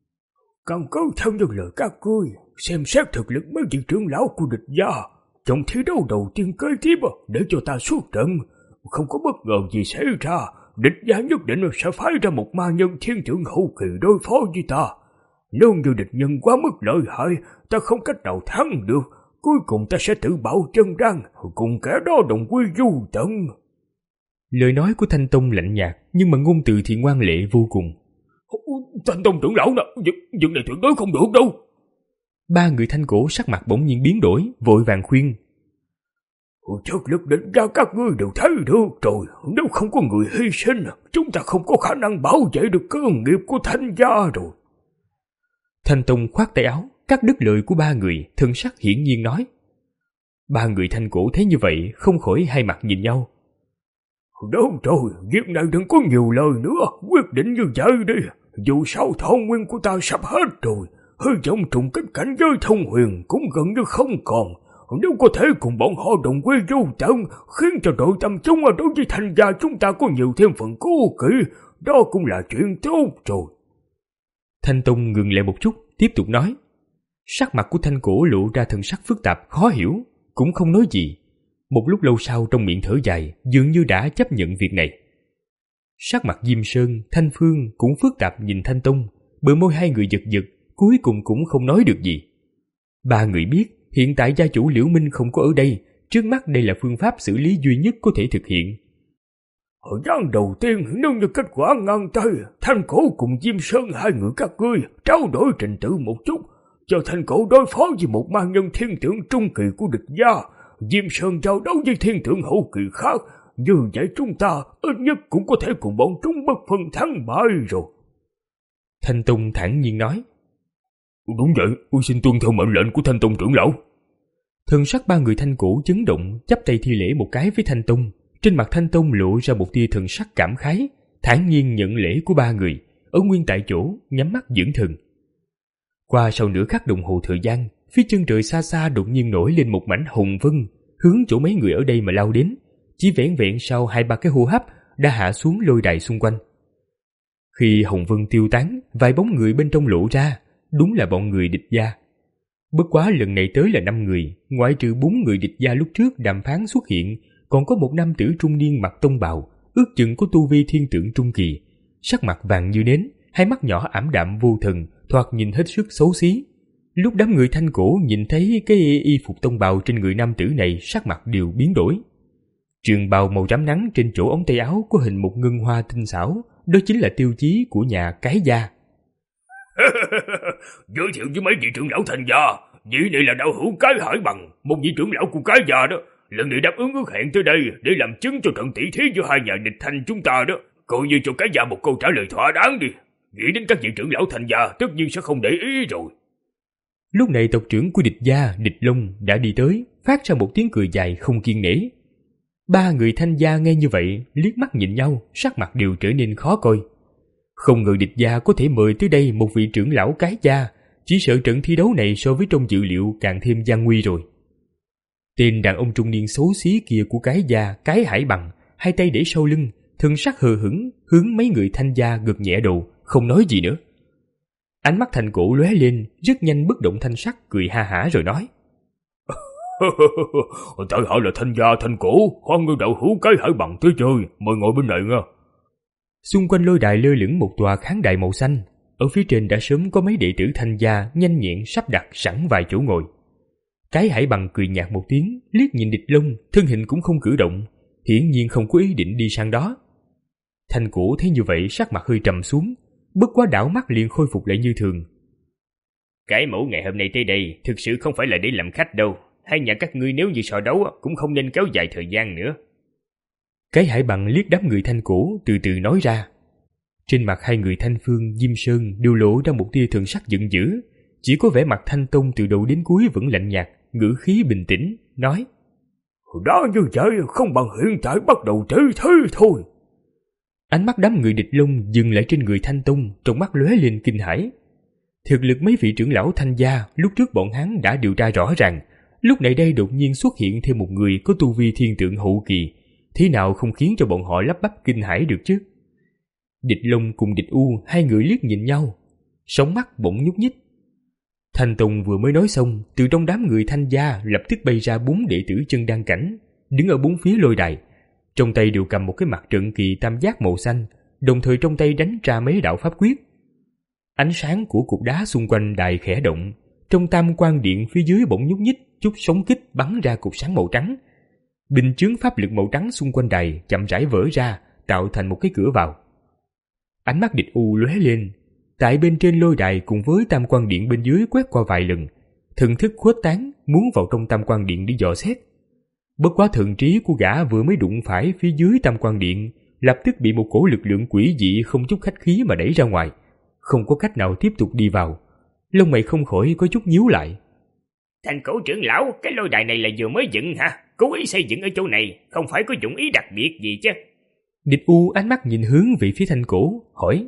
Căn cứ theo như lời các ngươi, xem xét thực lực mấy vị trưởng lão của địch gia, trong thi đấu đầu tiên kế tiếp để cho ta xuất trận, không có bất ngờ gì xảy ra, địch gia nhất định sẽ phái ra một ma nhân thiên trưởng hậu kỳ đối phó với ta. Nếu như địch nhân quá mức lợi hại, ta không cách nào thắng được, cuối cùng ta sẽ tự bảo chân răng, cùng kẻ đó đồng quy du tận. Lời nói của Thanh Tông lạnh nhạt, nhưng mà ngôn từ thì ngoan lệ vô cùng. Thanh Tông trưởng lão nè, chuyện này tuyệt đối không được đâu. Ba người Thanh Cổ sắc mặt bỗng nhiên biến đổi, vội vàng khuyên. Chất lực định ra các ngươi đều thấy được rồi, nếu không có người hy sinh, chúng ta không có khả năng bảo vệ được cơ nghiệp của Thanh gia rồi. Thanh Tông khoát tay áo, cắt đứt lời của ba người, thân sắc hiển nhiên nói. Ba người Thanh Cổ thấy như vậy, không khỏi hai mặt nhìn nhau. Đúng rồi, việc này đừng có nhiều lời nữa, quyết định như vậy đi. Dù sao thọ nguyên của ta sắp hết rồi, hy vọng trùng kích cảnh giới thông huyền cũng gần như không còn. Nếu có thể cùng bọn họ đồng quy vô tận, khiến cho đội tâm chúng ở đối với Thanh gia chúng ta có nhiều thêm phần cố kỵ, đó cũng là chuyện tốt rồi. Thanh Tông ngừng lại một chút, tiếp tục nói. Sắc mặt của Thanh Cổ lộ ra thần sắc phức tạp, khó hiểu, cũng không nói gì. Một lúc lâu sau trong miệng thở dài, dường như đã chấp nhận việc này. Sắc mặt Diêm Sơn, Thanh Phương cũng phức tạp nhìn Thanh Tông, bờ môi hai người giật giật, cuối cùng cũng không nói được gì. Ba người biết, hiện tại gia chủ Liễu Minh không có ở đây, trước mắt đây là phương pháp xử lý duy nhất có thể thực hiện. Thời gian đầu tiên, nếu như kết quả ngang tay, Thanh Cổ cùng Diêm Sơn hai người các ngươi trao đổi trình tự một chút, cho Thanh Cổ đối phó với một ma nhân thiên tượng trung kỳ của địch gia, Diêm Sơn giao đấu với thiên tượng hậu kỳ khác, như vậy chúng ta ít nhất cũng có thể cùng bọn chúng bất phân thắng bại rồi. Thanh Tông thản nhiên nói. Đúng vậy, tôi xin tuân theo mệnh lệnh của Thanh Tông trưởng lão. Thân sắc ba người Thanh Cổ chấn động, chắp tay thi lễ một cái với Thanh Tông. Trên mặt Thanh Tông lộ ra một tia thần sắc cảm khái, thản nhiên nhận lễ của ba người, ở nguyên tại chỗ, nhắm mắt dưỡng thần. Qua sau nửa khắc đồng hồ thời gian, phía chân trời xa xa đột nhiên nổi lên một mảnh hồng vân, hướng chỗ mấy người ở đây mà lao đến. Chỉ vẻn vẹn sau hai ba cái hô hấp đã hạ xuống lôi đài xung quanh. Khi hồng vân tiêu tán, vài bóng người bên trong lộ ra, đúng là bọn người địch gia. Bất quá lần này tới là năm người, ngoại trừ bốn người địch gia lúc trước đàm phán xuất hiện, còn có một nam tử trung niên mặc tông bào, ước chừng có tu vi thiên tượng trung kỳ, sắc mặt vàng như nến, hai mắt nhỏ ảm đạm vô thần, thoạt nhìn hết sức xấu xí. Lúc đám người Thanh Cổ nhìn thấy cái y phục tông bào trên người nam tử này, sắc mặt đều biến đổi. Trường bào màu rám nắng trên chỗ ống tay áo có hình một ngân hoa tinh xảo, đó chính là tiêu chí của nhà Cái gia. Giới thiệu với mấy vị trưởng lão Thanh gia, vị này là đạo hữu Cái Hải Bằng, một vị trưởng lão của Cái gia đó. Lần này đáp ứng ước hẹn tới đây để làm chứng cho trận tỷ thí giữa hai nhà địch Thanh chúng ta đó, coi như cho Cái gia một câu trả lời thỏa đáng đi. Nghĩ đến các vị trưởng lão Thanh gia tất nhiên sẽ không để ý rồi. Lúc này tộc trưởng của địch gia, Địch Long đã đi tới, phát ra một tiếng cười dài không kiên nể. Ba người Thanh gia nghe như vậy, liếc mắt nhìn nhau, sắc mặt đều trở nên khó coi. Không ngờ địch gia có thể mời tới đây một vị trưởng lão Cái gia, chỉ sợ trận thi đấu này so với trong dự liệu càng thêm gian nguy rồi. Tên đàn ông trung niên xấu xí kia của Cái gia, Cái Hải Bằng, hai tay để sau lưng, thân sắc hờ hững, hướng mấy người Thanh gia gật nhẹ đầu, không nói gì nữa. Ánh mắt Thanh Cổ lóe lên, rất nhanh bất động thanh sắc, cười ha hả rồi nói: tại hạ là Thanh gia Thanh Cổ, hoan nghênh đạo hữu Cái Hải Bằng tới chơi, mời ngồi bên này nha. Xung quanh lôi đài lơ lửng một tòa khán đài màu xanh, ở phía trên đã sớm có mấy đệ tử Thanh gia nhanh nhẹn sắp đặt sẵn vài chỗ ngồi. Cái Hải Bằng cười nhạt một tiếng, liếc nhìn Địch Long, thân hình cũng không cử động, hiển nhiên không có ý định đi sang đó. Thanh Cổ thấy như vậy sắc mặt hơi trầm xuống, bất quá đảo mắt liền khôi phục lại như thường. Cái mẫu ngày hôm nay tới đây thực sự không phải là để làm khách đâu, hai nhà các ngươi nếu như so đấu cũng không nên kéo dài thời gian nữa. Cái Hải Bằng liếc đám người Thanh Cổ, từ từ nói ra. Trên mặt hai người Thanh Phương, Diêm Sơn đều lộ ra một tia thần sắc giận dữ, chỉ có vẻ mặt Thanh Tông từ đầu đến cuối vẫn lạnh nhạt, ngữ khí bình tĩnh, nói: Đó như vậy không bằng hiện tại bắt đầu thế thế thôi. Ánh mắt đám người Địch Long dừng lại trên người Thanh Tông, trong mắt lóe lên kinh hãi. Thực lực mấy vị trưởng lão Thanh gia lúc trước bọn hắn đã điều tra rõ ràng, lúc này đây đột nhiên xuất hiện thêm một người có tu vi thiên tượng hậu kỳ, thế nào không khiến cho bọn họ lắp bắp kinh hãi được chứ? Địch Long cùng Địch U hai người liếc nhìn nhau, sóng mắt bỗng nhúc nhích. Thanh Tông vừa mới nói xong, từ trong đám người Thanh gia lập tức bay ra bốn đệ tử chân đan cảnh, đứng ở bốn phía lôi đài, trong tay đều cầm một cái mặt trận kỳ tam giác màu xanh, đồng thời trong tay đánh ra mấy đạo pháp quyết. Ánh sáng của cục đá xung quanh đài khẽ động, trong tam quan điện phía dưới bỗng nhúc nhích, chút sóng kích bắn ra cục sáng màu trắng. Bình chướng pháp lực màu trắng xung quanh đài chậm rãi vỡ ra, tạo thành một cái cửa vào. Ánh mắt Địch U lóe lên, tại bên trên lôi đài cùng với tam quan điện bên dưới quét qua vài lần, thần thức khuếch tán muốn vào trong tam quan điện đi dò xét. Bất quá thần trí của gã vừa mới đụng phải phía dưới tam quan điện, lập tức bị một cổ lực lượng quỷ dị không chút khách khí mà đẩy ra ngoài, không có cách nào tiếp tục đi vào. Lông mày không khỏi có chút nhíu lại. Thanh Cổ trưởng lão, cái lôi đài này là vừa mới dựng hả? Cố ý xây dựng ở chỗ này, không phải có dụng ý đặc biệt gì chứ? Địch U ánh mắt nhìn hướng về phía Thanh Cổ, hỏi: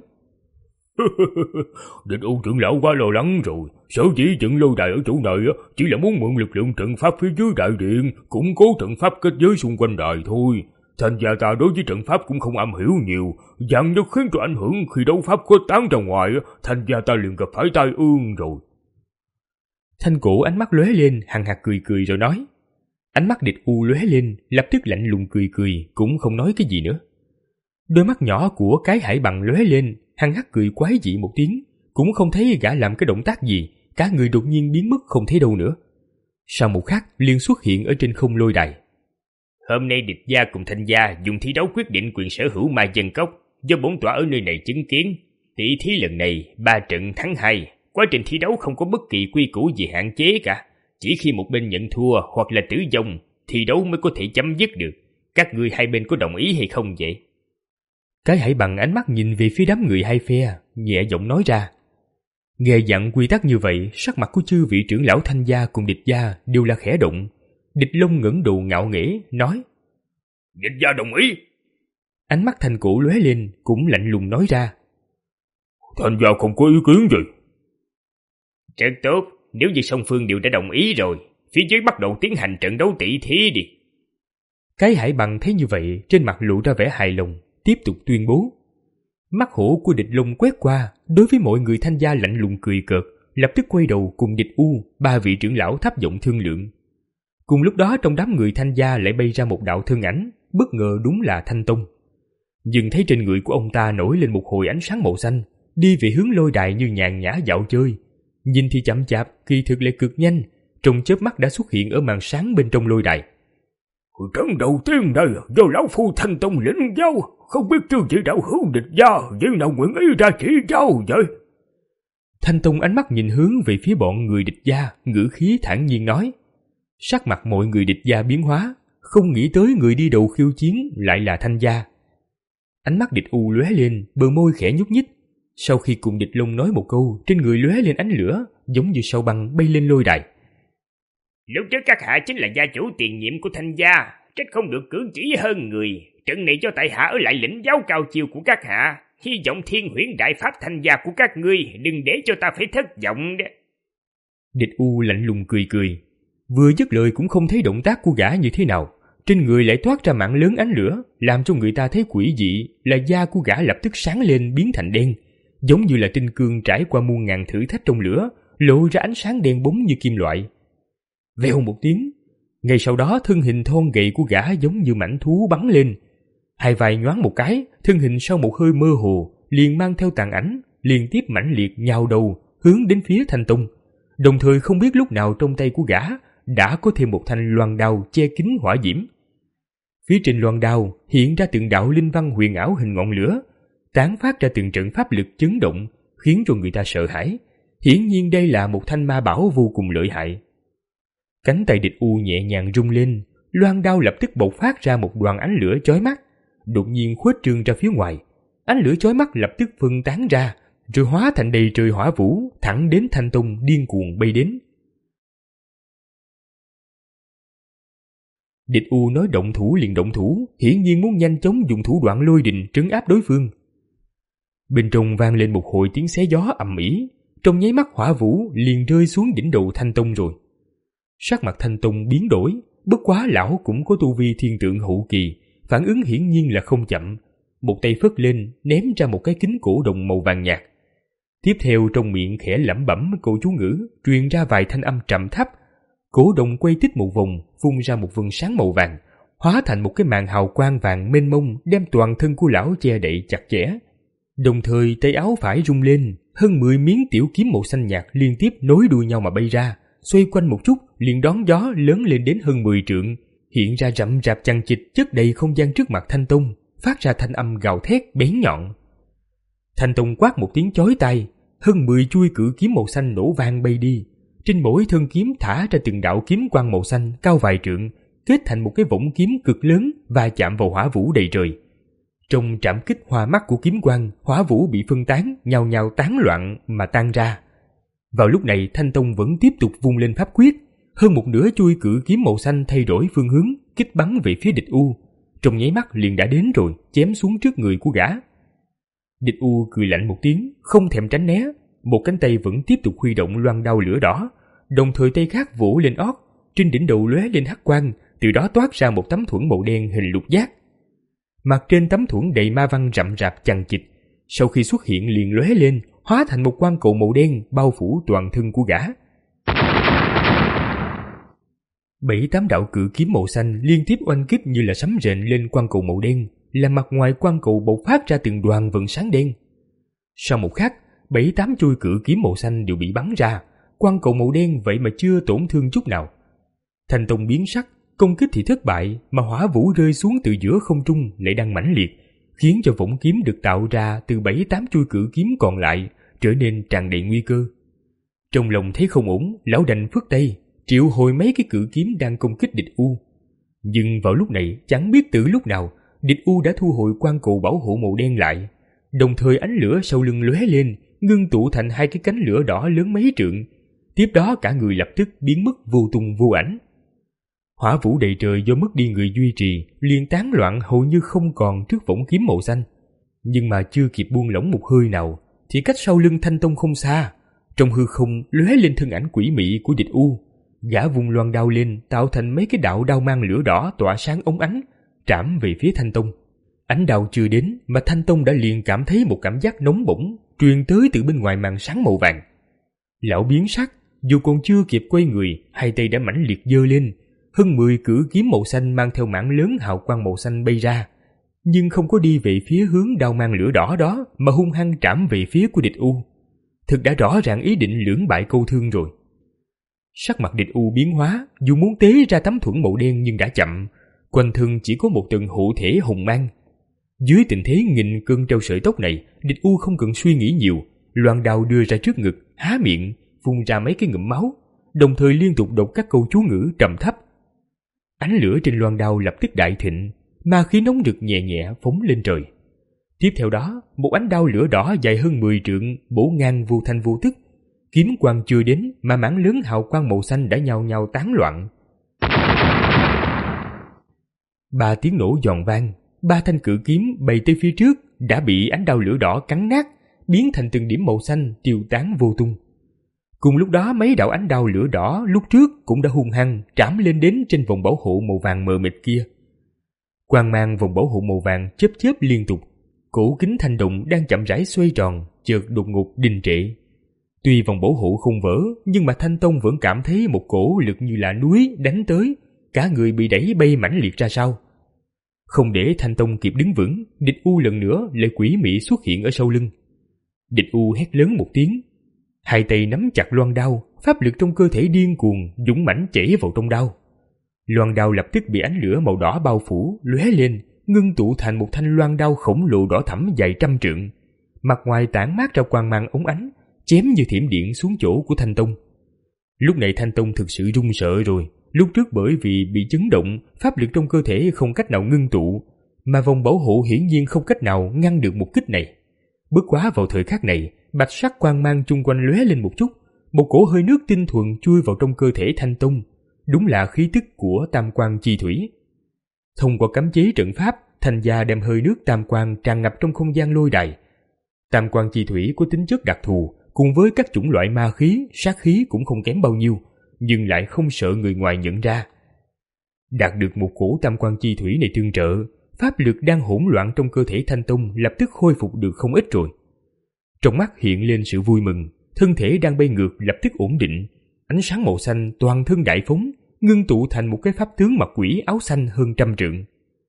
Địch U trưởng lão quá lo lắng rồi, sở dĩ dựng lôi đài ở chỗ này chỉ là muốn mượn lực lượng trận pháp phía dưới đại điện, củng cố trận pháp kết giới xung quanh đài thôi. Thành gia ta đối với trận pháp cũng không am hiểu nhiều, dặn nhất khiến cho ảnh hưởng khi đấu pháp khuếch tán ra ngoài, thành gia ta liền gặp phải tai ương rồi. Thanh Cổ ánh mắt lóe lên, hằng hạc cười cười rồi nói. Ánh mắt Địch U lóe lên, lập tức lạnh lùng cười cười, cũng không nói cái gì nữa. Đôi mắt nhỏ của Cái Hải Bằng lóe lên, hằng hắc cười quái dị một tiếng, cũng không thấy gã làm cái động tác gì, cả người đột nhiên biến mất không thấy đâu nữa. Sau một khắc liền xuất hiện ở trên không lôi đài. Hôm nay Địch gia cùng Thanh gia dùng thi đấu quyết định quyền sở hữu Ma Dân Cốc, do bổn tọa ở nơi này chứng kiến. Tỷ thí lần này ba trận thắng hai, quá trình thi đấu không có bất kỳ quy củ gì hạn chế cả, chỉ khi một bên nhận thua hoặc là tử vong, thi đấu mới có thể chấm dứt được. Các ngươi hai bên có đồng ý hay không vậy? Cái Hải Bằng ánh mắt nhìn về phía đám người hai phe, nhẹ giọng nói ra. Nghe dặn quy tắc như vậy, sắc mặt của chư vị trưởng lão Thanh gia cùng Địch gia đều là khẽ động. Địch Long ngẩng đầu ngạo nghễ nói: Địch gia đồng ý. Ánh mắt Thanh Cổ lóe lên, cũng lạnh lùng nói ra: Thanh gia không có ý kiến gì. Rất tốt, nếu như song phương đều đã đồng ý rồi, phía dưới bắt đầu tiến hành trận đấu tỷ thí đi. Cái Hải Bằng thấy như vậy, trên mặt lộ ra vẻ hài lòng, tiếp tục tuyên bố. Mắt hổ của Địch Long quét qua, đối với mọi người Thanh gia lạnh lùng cười cợt, lập tức quay đầu cùng Địch U, ba vị trưởng lão thấp giọng thương lượng. Cùng lúc đó trong đám người Thanh gia lại bay ra một đạo thân ảnh, bất ngờ đúng là Thanh Tông. Nhưng thấy trên người của ông ta nổi lên một hồi ánh sáng màu xanh, đi về hướng lôi đài như nhàn nhã dạo chơi. Nhìn thì chậm chạp, kỳ thực lại cực nhanh, trong chớp mắt đã xuất hiện ở màn sáng bên trong lôi đài. Trận đầu tiên này do lão phu Thanh Tông lĩnh giáo, không biết chư vị đạo hữu Địch gia vì nào nguyện ý ra chỉ giáo vậy? Thanh Tông ánh mắt nhìn hướng về phía bọn người Địch gia, ngữ khí thản nhiên nói. Sắc mặt mọi người Địch gia biến hóa, không nghĩ tới người đi đầu khiêu chiến lại là Thanh gia. Ánh mắt Địch U lóe lên, bờ môi khẽ nhúc nhích. Sau khi cùng Địch Long nói một câu, trên người lóe lên ánh lửa, giống như sao băng bay lên lôi đài. Lúc trước các hạ chính là gia chủ tiền nhiệm của Thanh gia, trách không được cử chỉ hơn người. Trận này cho tại hạ ở lại lĩnh giáo cao chiêu của các hạ, hy vọng thiên huyễn đại pháp Thanh gia của các ngươi đừng để cho ta phải thất vọng đấy. Địch U lạnh lùng cười cười, vừa dứt lời cũng không thấy động tác của gã như thế nào, trên người lại toát ra mạng lớn ánh lửa, làm cho người ta thấy quỷ dị, là da của gã lập tức sáng lên biến thành đen, giống như là tinh cương trải qua muôn ngàn thử thách trong lửa, lộ ra ánh sáng đen bóng như kim loại. Vèo một tiếng, ngay sau đó thân hình thon gầy của gã giống như mãnh thú bắn lên. Hai vai nhoáng một cái, thân hình sau một hơi mơ hồ liền mang theo tàn ảnh, liên tiếp mãnh liệt nhào đầu hướng đến phía Thanh Tông. Đồng thời không biết lúc nào trong tay của gã đã có thêm một thanh loan đao che kín hỏa diễm. Phía trên loan đao hiện ra từng đạo linh văn huyền ảo hình ngọn lửa, tán phát ra từng trận pháp lực chấn động, khiến cho người ta sợ hãi. Hiển nhiên đây là một thanh ma bảo vô cùng lợi hại. Cánh tay địch u nhẹ nhàng rung lên, loan đao lập tức bộc phát ra một đoàn ánh lửa chói mắt, đột nhiên khuếch trương ra phía ngoài. Ánh lửa chói mắt lập tức phân tán ra, rồi hóa thành đầy trời hỏa vũ, thẳng đến Thanh Tông điên cuồng bay đến. Địch u nói động thủ liền động thủ, hiển nhiên muốn nhanh chóng dùng thủ đoạn lôi đình trấn áp đối phương. Bên trong vang lên một hồi tiếng xé gió ầm ĩ, trong nháy mắt hỏa vũ liền rơi xuống đỉnh đầu Thanh Tông rồi. Sắc mặt Thanh Tông biến đổi, bất quá lão cũng có tu vi thiên tượng hậu kỳ, phản ứng hiển nhiên là không chậm. Một tay phất lên, ném ra một cái kính cổ đồng màu vàng nhạt. Tiếp theo trong miệng khẽ lẩm bẩm câu chú ngữ, truyền ra vài thanh âm trầm thấp. Cổ đồng quay tít một vòng, phun ra một vầng sáng màu vàng, hóa thành một cái màn hào quang vàng mênh mông, đem toàn thân của lão che đậy chặt chẽ. Đồng thời tay áo phải rung lên, hơn mười miếng tiểu kiếm màu xanh nhạt liên tiếp nối đuôi nhau mà bay ra, xoay quanh một chút liền đón gió lớn lên đến hơn mười trượng, hiện ra rậm rạp chằng chịt chất đầy không gian trước mặt Thanh Tông, phát ra thanh âm gào thét bén nhọn. Thanh Tông quát một tiếng chói tai, hơn mười chuôi cự kiếm màu xanh nổ vang bay đi. Trên mỗi thân kiếm thả ra từng đạo kiếm quang màu xanh cao vài trượng, kết thành một cái võng kiếm cực lớn và chạm vào hỏa vũ đầy trời. Trong trảm kích hoa mắt của kiếm quang, hỏa vũ bị phân tán, nhào nhào tán loạn mà tan ra. Vào lúc này Thanh Tông vẫn tiếp tục vung lên pháp quyết, hơn một nửa chuôi cự kiếm màu xanh thay đổi phương hướng, kích bắn về phía địch u. Trong nháy mắt liền đã đến rồi, chém xuống trước người của gã. Địch u cười lạnh một tiếng, không thèm tránh né, một cánh tay vẫn tiếp tục huy động loan đao lửa đỏ, đồng thời tay khác vỗ lên ót, trên đỉnh đầu lóe lên hắc quang, từ đó toát ra một tấm thuẫn màu đen hình lục giác. Mặt trên tấm thuẫn đầy ma văn rậm rạp chằng chịt, sau khi xuất hiện liền lóe lên, hóa thành một quang cầu màu đen bao phủ toàn thân của gã. Bảy tám đạo cự kiếm màu xanh liên tiếp oanh kích như là sấm rền lên quang cầu màu đen, làm mặt ngoài quang cầu bộc phát ra từng đoàn vầng sáng đen. Sau một khắc, bảy tám chuôi cự kiếm màu xanh đều bị bắn ra, quang cầu màu đen vậy mà chưa tổn thương chút nào. Thanh Tông biến sắc, công kích thì thất bại, mà hỏa vũ rơi xuống từ giữa không trung lại đang mãnh liệt, khiến cho võng kiếm được tạo ra từ bảy tám chuôi cự kiếm còn lại trở nên tràn đầy nguy cơ. Trong lòng thấy không ổn, lão đành phất tay triệu hồi mấy cái cự kiếm đang công kích địch u. Nhưng vào lúc này chẳng biết từ lúc nào, địch u đã thu hồi quang cầu bảo hộ màu đen lại, đồng thời ánh lửa sau lưng lóe lên, ngưng tụ thành hai cái cánh lửa đỏ lớn mấy trượng. Tiếp đó cả người lập tức biến mất vô tung vô ảnh. Hỏa vũ đầy trời do mất đi người duy trì, liền tán loạn hầu như không còn trước võng kiếm màu xanh. Nhưng mà chưa kịp buông lỏng một hơi nào, thì cách sau lưng Thanh Tông không xa, trong hư không lóe lên thân ảnh quỷ mị của địch u. Gã vùng loan đao lên, tạo thành mấy cái đạo đao mang lửa đỏ tỏa sáng óng ánh, trảm về phía Thanh Tông. Ánh đao chưa đến mà Thanh Tông đã liền cảm thấy một cảm giác nóng bỏng truyền tới từ bên ngoài màn sáng màu vàng. Lão biến sắc, dù còn chưa kịp quay người, hai tay đã mãnh liệt giơ lên, hơn mười cử kiếm màu xanh mang theo mảng lớn hào quang màu xanh bay ra, nhưng không có đi về phía hướng đao mang lửa đỏ đó, mà hung hăng trảm về phía của địch u. Thực đã rõ ràng ý định lưỡng bại câu thương rồi. Sắc mặt địch u biến hóa, dù muốn tế ra tấm thuẫn màu đen nhưng đã chậm, quanh thân chỉ có một tầng hộ thể hùng mang. Dưới tình thế nghìn cân treo sợi tóc này, địch u không cần suy nghĩ nhiều, loan đao đưa ra trước ngực, há miệng, phun ra mấy cái ngụm máu, đồng thời liên tục đọc các câu chú ngữ trầm thấp. Ánh lửa trên loan đao lập tức đại thịnh, ma khí nóng rực nhẹ nhẹ phóng lên trời. Tiếp theo đó, một ánh đao lửa đỏ dài hơn mười trượng bổ ngang vô thanh vô tức. Kiếm quang chưa đến mà mảng lớn hào quang màu xanh đã nhao nhao tán loạn. Ba tiếng nổ giòn vang, ba thanh cự kiếm bay tới phía trước đã bị ánh đao lửa đỏ cắn nát, biến thành từng điểm màu xanh tiêu tán vô tung. Cùng lúc đó mấy đạo ánh đao lửa đỏ lúc trước cũng đã hung hăng trảm lên đến trên vòng bảo hộ màu vàng mờ mịt kia. Quang mang vòng bảo hộ màu vàng chớp chớp liên tục, cổ kính thanh động đang chậm rãi xoay tròn, chợt đột ngột đình trệ. Tuy vòng bảo hộ không vỡ, nhưng mà Thanh Tông vẫn cảm thấy một cổ lực như là núi đánh tới, cả người bị đẩy bay mãnh liệt ra sau. Không để Thanh Tông kịp đứng vững, Địch U lần nữa lại quỷ mị xuất hiện ở sau lưng. Địch U hét lớn một tiếng, hai tay nắm chặt loan đao, pháp lực trong cơ thể điên cuồng dũng mãnh chảy vào trong đao. Loan đao lập tức bị ánh lửa màu đỏ bao phủ, lóe lên, ngưng tụ thành một thanh loan đao khổng lồ đỏ thẫm dài trăm trượng. Mặt ngoài tản mát ra quang mang óng ánh, chém như thiểm điện xuống chỗ của Thanh Tông. Lúc này Thanh Tông thực sự run sợ rồi. Lúc trước bởi vì bị chấn động, pháp lực trong cơ thể không cách nào ngưng tụ, mà vòng bảo hộ hiển nhiên không cách nào ngăn được một kích này. Bất quá vào thời khắc này, bạch sắc quang mang chung quanh lóe lên một chút, một cổ hơi nước tinh thuần chui vào trong cơ thể Thanh Tông, đúng là khí tức của Tam Quang Chi Thủy. Thông qua cấm chế trận pháp, Thanh gia đem hơi nước tam quang tràn ngập trong không gian lôi đài. Tam Quang Chi Thủy có tính chất đặc thù, cùng với các chủng loại ma khí, sát khí cũng không kém bao nhiêu, nhưng lại không sợ người ngoài nhận ra. Đạt được một cổ Tam Quang Chi Thủy này tương trợ, pháp lực đang hỗn loạn trong cơ thể Thanh Tông lập tức khôi phục được không ít rồi. Trong mắt hiện lên sự vui mừng, thân thể đang bay ngược lập tức ổn định, ánh sáng màu xanh toàn thân đại phóng, ngưng tụ thành một cái pháp tướng mặt quỷ áo xanh hơn trăm trượng.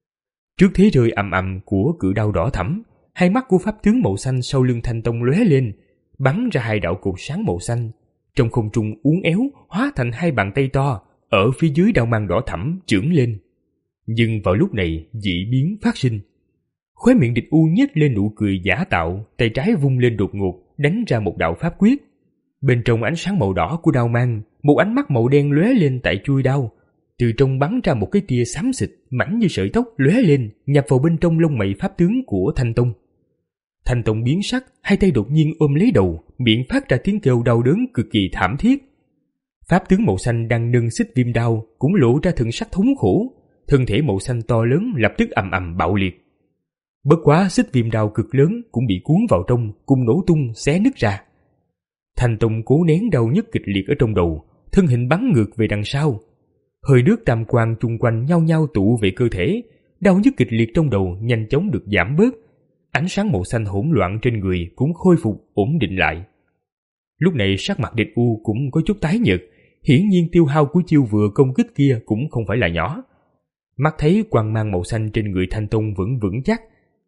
Trước thế rơi ầm ầm của cự đao đỏ thẫm, hai mắt của pháp tướng màu xanh sau lưng Thanh Tông lóe lên, bắn ra hai đạo cột sáng màu xanh, trong không trung uốn éo hóa thành hai bàn tay to, ở phía dưới đao mang đỏ thẫm chưởng lên. Nhưng vào lúc này dị biến phát sinh. Khóe miệng Địch U nhếch lên nụ cười giả tạo, tay trái vung lên đột ngột, đánh ra một đạo pháp quyết. Bên trong ánh sáng màu đỏ của đao mang, một ánh mắt màu đen lóe lên tại chuôi đao, từ trong bắn ra một cái tia xám xịt mảnh như sợi tóc lóe lên, nhập vào bên trong lông mày pháp tướng của Thanh Tông. Thanh Tông biến sắc, hai tay đột nhiên ôm lấy đầu, miệng phát ra tiếng kêu đau đớn cực kỳ thảm thiết. Pháp tướng màu xanh đang nâng xích viêm đao cũng lộ ra thần sắc thống khổ, thân thể màu xanh to lớn lập tức ầm ầm bạo liệt. Bất quá xích viêm đao cực lớn cũng bị cuốn vào trong, cùng nổ tung xé nứt ra. Thanh Tông cố nén đau nhức kịch liệt ở trong đầu, thân hình bắn ngược về đằng sau. Hơi nước tam quang chung quanh nhau nhau tụ về cơ thể, đau nhức kịch liệt trong đầu nhanh chóng được giảm bớt. Ánh sáng màu xanh hỗn loạn trên người cũng khôi phục ổn định lại. Lúc này sắc mặt Địch U cũng có chút tái nhợt, hiển nhiên tiêu hao của chiêu vừa công kích kia cũng không phải là nhỏ. Mắt thấy quang mang màu xanh trên người Thanh Tông vẫn vững chắc,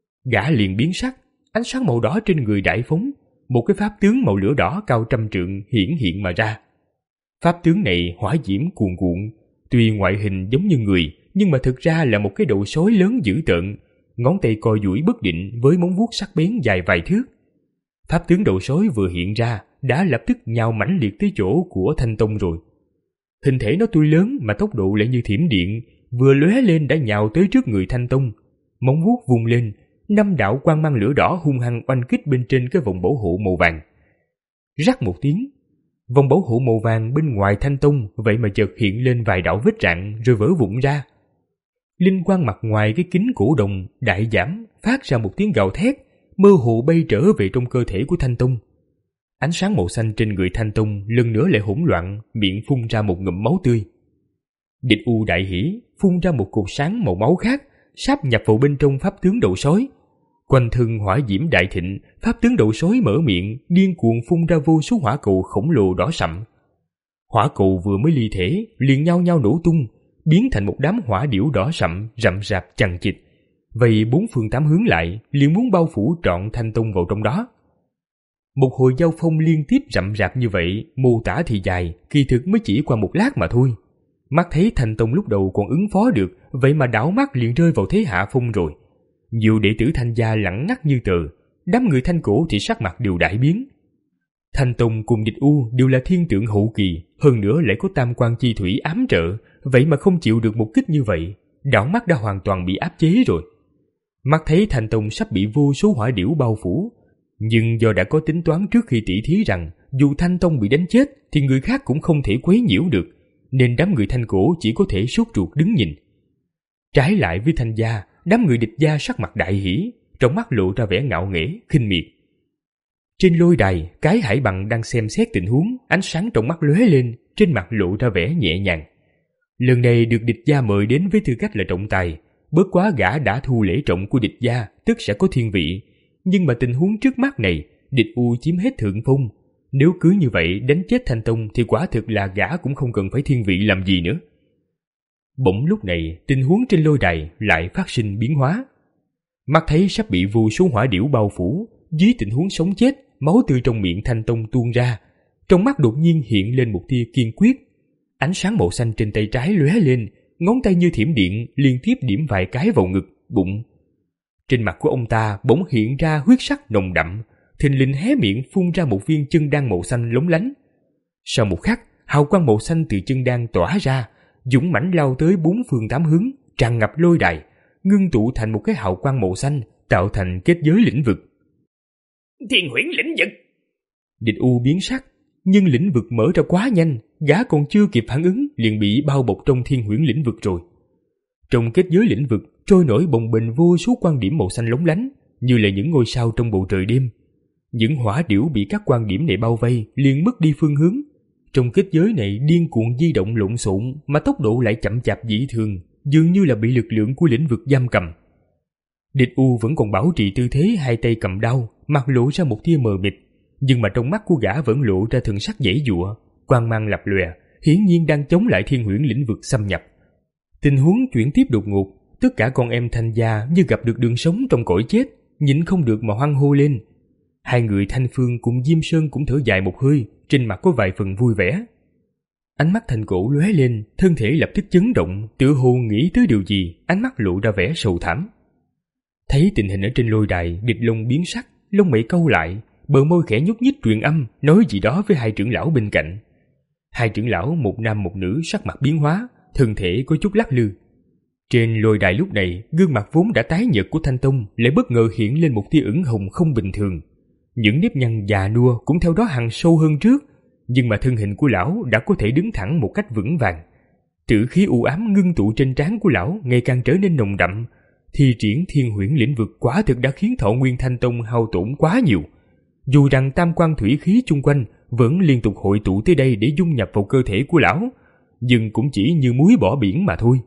gã liền biến sắc, ánh sáng màu đỏ trên người đại phóng, một cái pháp tướng màu lửa đỏ cao trăm trượng hiển hiện mà ra. Pháp tướng này hỏa diễm cuồn cuộn, tuy ngoại hình giống như người, nhưng mà thực ra là một cái đầu sói lớn dữ tợn, ngón tay co duỗi bất định với móng vuốt sắc bén dài vài thước. Pháp tướng đầu sói vừa hiện ra đã lập tức nhào mãnh liệt tới chỗ của Thanh Tông rồi. Hình thể nó tuy lớn mà tốc độ lại như thiểm điện, vừa lóe lên đã nhào tới trước người Thanh Tông, móng vuốt vung lên, năm đạo quang mang lửa đỏ hung hăng oanh kích bên trên cái vòng bảo hộ màu vàng. Rắc một tiếng, vòng bảo hộ màu vàng bên ngoài Thanh Tông vậy mà chợt hiện lên vài đạo vết rạn rồi vỡ vụn ra. Linh quang mặt ngoài cái kính cổ đồng đại giảm, phát ra một tiếng gào thét, mơ hồ bay trở về trong cơ thể của Thanh Tông. Ánh sáng màu xanh trên người Thanh Tông lần nữa lại hỗn loạn, miệng phun ra một ngụm máu tươi. Địch U đại hỉ, phun ra một cột sáng màu máu khác, sáp nhập vào bên trong pháp tướng đầu sói. Quanh thân hỏa diễm đại thịnh, pháp tướng đầu sói mở miệng, điên cuồng phun ra vô số hỏa cầu khổng lồ đỏ sậm. Hỏa cầu vừa mới ly thể, liền nhau nhau nổ tung, biến thành một đám hỏa điểu đỏ sậm rậm rạp chằng chịt. Vậy bốn phương tám hướng lại, liền muốn bao phủ trọn Thanh Tông vào trong đó. Một hồi giao phong liên tiếp rậm rạp như vậy, mô tả thì dài, kỳ thực mới chỉ qua một lát mà thôi. Mắt thấy Thanh Tông lúc đầu còn ứng phó được, vậy mà đảo mắt liền rơi vào thế hạ phong rồi. Nhiều đệ tử Thanh gia lẳng ngắt như tờ, đám người Thanh cổ thì sắc mặt đều đại biến. Thanh Tông cùng Địch U đều là thiên tượng hậu kỳ, hơn nữa lại có Tam Quang Chi Thủy ám trợ, vậy mà không chịu được một kích như vậy, đảo mắt đã hoàn toàn bị áp chế rồi. Mắt thấy Thanh Tông sắp bị vô số hỏa điểu bao phủ, nhưng do đã có tính toán trước khi tỉ thí rằng dù Thanh Tông bị đánh chết thì người khác cũng không thể quấy nhiễu được, nên đám người Thanh cổ chỉ có thể sốt ruột đứng nhìn. Trái lại với Thanh gia, đám người Địch gia sắc mặt đại hỉ, trong mắt lộ ra vẻ ngạo nghễ, khinh miệt. Trên lôi đài, Cái Hải Bằng đang xem xét tình huống, ánh sáng trong mắt lóe lên, trên mặt lộ ra vẻ nhẹ nhàng. Lần này được Địch gia mời đến với tư cách là trọng tài, bớt quá gã đã thu lễ trọng của Địch gia, tức sẽ có thiên vị. Nhưng mà tình huống trước mắt này, địch U chiếm hết thượng phong. Nếu cứ như vậy đánh chết Thanh Tông thì quả thực là gã cũng không cần phải thiên vị làm gì nữa. Bỗng lúc này tình huống trên lôi đài lại phát sinh biến hóa. Mắt thấy sắp bị vô số hỏa điểu bao phủ, dưới tình huống sống chết, máu tươi trong miệng Thanh Tông tuôn ra. Trong mắt đột nhiên hiện lên một tia kiên quyết. Ánh sáng màu xanh trên tay trái lóe lên, ngón tay như thiểm điện liên tiếp điểm vài cái vào ngực, bụng. Trên mặt của ông ta bỗng hiện ra huyết sắc nồng đậm, thình lình hé miệng phun ra một viên chân đan màu xanh lóng lánh. Sau một khắc, hào quang màu xanh từ chân đan tỏa ra, dũng mãnh lao tới bốn phương tám hướng, tràn ngập lôi đài, ngưng tụ thành một cái hào quang màu xanh, tạo thành kết giới lĩnh vực. Thiên huyễn lĩnh vực! Địch U biến sắc, nhưng lĩnh vực mở ra quá nhanh, gã còn chưa kịp phản ứng liền bị bao bọc trong thiên huyễn lĩnh vực rồi. Trong kết giới lĩnh vực trôi nổi bồng bềnh vô số quan điểm màu xanh lóng lánh, như là những ngôi sao trong bầu trời đêm. Những hỏa điểu bị các quan điểm này bao vây liền mất đi phương hướng. Trong kết giới này điên cuồng di động lộn xộn, mà tốc độ lại chậm chạp dị thường, dường như là bị lực lượng của lĩnh vực giam cầm. Địch U vẫn còn bảo trì tư thế hai tay cầm đao, mặt lộ ra một tia mờ mịt, nhưng mà trong mắt của gã vẫn lộ ra thần sắc giãy giụa, quang mang lập lòe, hiển nhiên đang chống lại thiên huyễn lĩnh vực xâm nhập. Tình huống chuyển tiếp đột ngột, tất cả con em Thanh gia như gặp được đường sống trong cõi chết, nhịn không được mà hoan hô lên. Hai người Thanh Phương cùng Diêm Sơn cũng thở dài một hơi, trên mặt có vài phần vui vẻ. Ánh mắt Thanh Cổ lóe lên, thân thể lập tức chấn động, tựa hồ nghĩ tới điều gì, ánh mắt lộ ra vẻ sầu thảm. Thấy tình hình ở trên lôi đài, Địch Long biến sắc, lông mày cau lại, bờ môi khẽ nhúc nhích truyền âm, nói gì đó với hai trưởng lão bên cạnh. Hai trưởng lão một nam một nữ sắc mặt biến hóa, thân thể có chút lắc lư. Trên lôi đài lúc này, gương mặt vốn đã tái nhợt của Thanh Tông lại bất ngờ hiện lên một tia ửng hồng không bình thường. Những nếp nhăn già nua cũng theo đó hằn sâu hơn trước, nhưng mà thân hình của lão đã có thể đứng thẳng một cách vững vàng. Tử khí u ám ngưng tụ trên trán của lão ngày càng trở nên nồng đậm. Thi triển thiên huyễn lĩnh vực quả thực đã khiến thọ nguyên Thanh Tông hao tổn quá nhiều. Dù rằng tam quan thủy khí chung quanh vẫn liên tục hội tụ tới đây để dung nhập vào cơ thể của lão, nhưng cũng chỉ như muối bỏ biển mà thôi.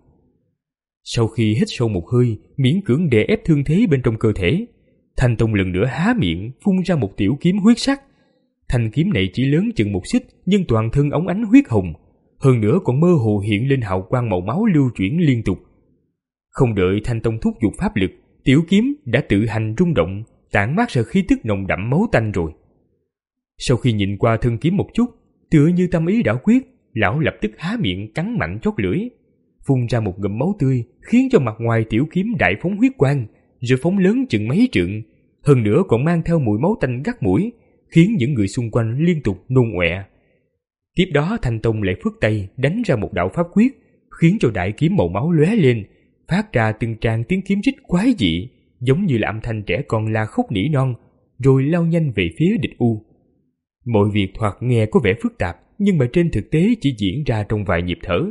Sau khi hít sâu một hơi, miễn cưỡng đè ép thương thế bên trong cơ thể, Thanh Tông lần nữa há miệng phun ra một tiểu kiếm huyết sắc. Thanh kiếm này chỉ lớn chừng một xích, nhưng toàn thân óng ánh huyết hồng, hơn nữa còn mơ hồ hiện lên hào quang màu máu lưu chuyển liên tục. Không đợi Thanh Tông thúc giục pháp lực, tiểu kiếm đã tự hành rung động, tản mát ra khí tức nồng đậm máu tanh rồi. Sau khi nhìn qua thân kiếm một chút, tựa như tâm ý đã quyết, lão lập tức há miệng cắn mạnh chót lưỡi, phun ra một ngụm máu tươi, khiến cho mặt ngoài tiểu kiếm đại phóng huyết quang, rồi phóng lớn chừng mấy trượng, hơn nữa còn mang theo mùi máu tanh gắt mũi, khiến những người xung quanh liên tục nôn ọe. Tiếp đó Thanh Tông lại phất tay đánh ra một đạo pháp quyết, khiến cho đại kiếm màu máu lóe lên, phát ra từng tràng tiếng kiếm rít quái dị, giống như là âm thanh trẻ con la khóc nỉ non, rồi lao nhanh về phía Địch U. Mọi việc thoạt nghe có vẻ phức tạp, nhưng mà trên thực tế chỉ diễn ra trong vài nhịp thở.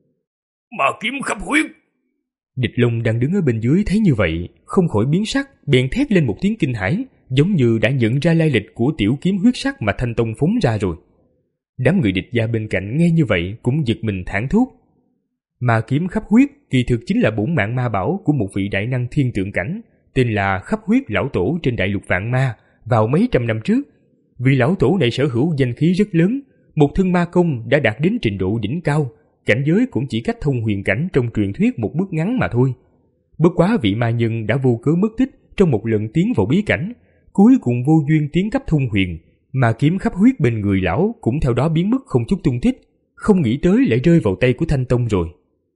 Mà kiếm khắp huyết! Địch Long đang đứng ở bên dưới thấy như vậy, không khỏi biến sắc, bèn thét lên một tiếng kinh hãi, giống như đã nhận ra lai lịch của tiểu kiếm huyết sắc mà Thanh Tông phóng ra rồi. Đám người Địch gia bên cạnh nghe như vậy cũng giật mình thảng thốt. Mà kiếm khắp huyết kỳ thực chính là bổn mạng ma bảo của một vị đại năng thiên tượng cảnh, tên là Khắp Huyết Lão Tổ trên đại lục Vạn Ma vào mấy trăm năm trước. Vị lão tổ này sở hữu danh khí rất lớn, một thân ma công đã đạt đến trình độ đỉnh cao, cảnh giới cũng chỉ cách thông huyền cảnh trong truyền thuyết một bước ngắn mà thôi. Bất quá vị ma nhân đã vô cớ mất tích trong một lần tiến vào bí cảnh, cuối cùng vô duyên tiến cấp thông huyền, mà kiếm khắp huyết bên người lão cũng theo đó biến mất không chút tung tích, không nghĩ tới lại rơi vào tay của Thanh Tông rồi.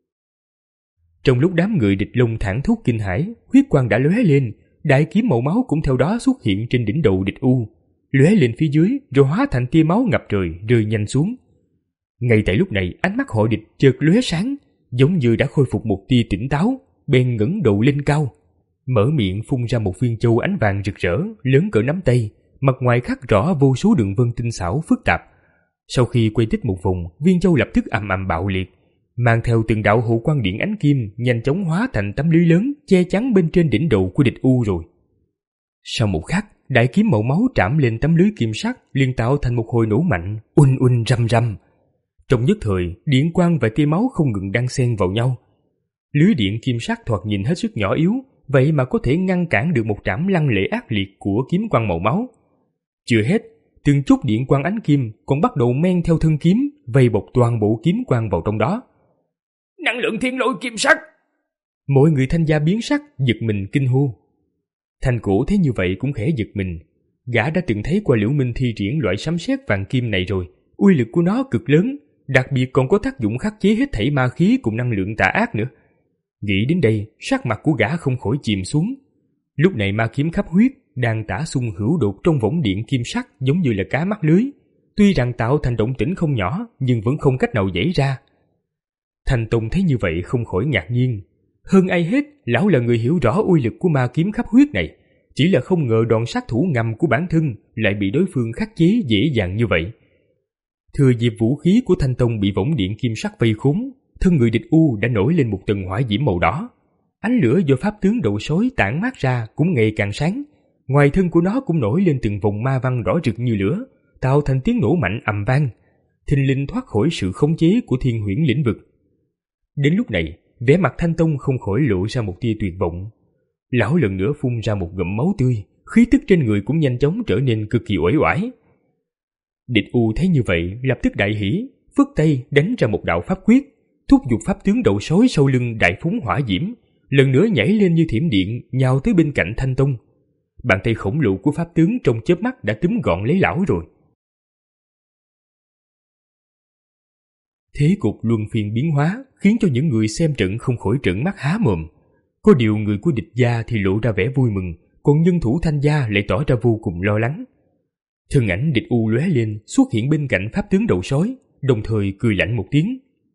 Trong lúc đám người Địch Long thảng thốt kinh hãi, huyết quang đã lóe lên, đại kiếm màu máu cũng theo đó xuất hiện trên đỉnh đầu Địch U, lóe lên phía dưới rồi hóa thành tia máu ngập trời rơi nhanh xuống. Ngay tại lúc này, ánh mắt họ Địch chợt lóe sáng, giống như đã khôi phục một tia tỉnh táo, bèn ngẩng đầu lên cao, mở miệng phun ra một viên châu ánh vàng rực rỡ, lớn cỡ nắm tay, mặt ngoài khắc rõ vô số đường vân tinh xảo phức tạp. Sau khi quay tích một vòng, viên châu lập tức ầm ầm bạo liệt, mang theo từng đạo hộ quang điện ánh kim, nhanh chóng hóa thành tấm lưới lớn che chắn bên trên đỉnh đầu của Địch U rồi. Sau một khắc, đại kiếm màu máu trảm lên tấm lưới kim sắc, liền tạo thành một hồi nổ mạnh, uỳnh uỳnh răm răm. Trong nhất thời, điện quang và tia máu không ngừng đan xen vào nhau. Lưới điện kim sắc thoạt nhìn hết sức nhỏ yếu, vậy mà có thể ngăn cản được một trảm lăng lệ ác liệt của kiếm quang màu máu. Chưa hết, từng chút điện quang ánh kim còn bắt đầu men theo thân kiếm, vây bọc toàn bộ kiếm quang vào trong đó. Năng lượng thiên lôi kim sắc! Mọi người Thanh gia biến sắc, giật mình kinh hô. Thanh Cổ thấy như vậy cũng khẽ giật mình. Gã đã từng thấy qua Liễu Minh thi triển loại sấm sét vàng kim này rồi, uy lực của nó cực lớn, đặc biệt còn có tác dụng khắc chế hết thảy ma khí cùng năng lượng tà ác nữa. Nghĩ đến đây, sắc mặt của gã không khỏi chìm xuống. Lúc này ma kiếm khắp huyết đang tả xung hữu đột trong võng điện kim sắc, giống như là cá mắc lưới. Tuy rằng tạo thành động tĩnh không nhỏ, nhưng vẫn không cách nào dãy ra. Thanh Tông thấy như vậy không khỏi ngạc nhiên. Hơn ai hết, lão là người hiểu rõ uy lực của ma kiếm khắp huyết này, chỉ là không ngờ đòn sát thủ ngầm của bản thân lại bị đối phương khắc chế dễ dàng như vậy. Thừa dịp vũ khí của Thanh Tông bị võng điện kim sắc vây khốn, thân người địch U đã nổi lên một tầng hỏa diễm màu đỏ. Ánh lửa do pháp tướng đầu sói tản mát ra cũng ngày càng sáng. Ngoài thân của nó cũng nổi lên từng vòng ma văn rõ rực như lửa, tạo thành tiếng nổ mạnh ầm vang. Thình lình thoát khỏi sự khống chế của thiên huyễn lĩnh vực. Đến lúc này, vẻ mặt Thanh Tông không khỏi lộ ra một tia tuyệt vọng. Lão lần nữa phun ra một ngụm máu tươi, khí tức trên người cũng nhanh chóng trở nên cực kỳ uể oải. Địch U thấy như vậy lập tức đại hỉ, phất tay đánh ra một đạo pháp quyết, thúc giục pháp tướng đầu sói sau lưng đại phúng hỏa diễm, lần nữa nhảy lên như thiểm điện nhào tới bên cạnh Thanh Tông. Bàn tay khổng lồ của pháp tướng trong chớp mắt đã túm gọn lấy lão rồi. Thế cục luân phiên biến hóa khiến cho những người xem trận không khỏi trợn mắt há mồm. Có điều người của địch gia thì lộ ra vẻ vui mừng, còn nhân thủ Thanh gia lại tỏ ra vô cùng lo lắng. Thân ảnh địch U lóe lên xuất hiện bên cạnh pháp tướng đầu sói, đồng thời cười lạnh một tiếng.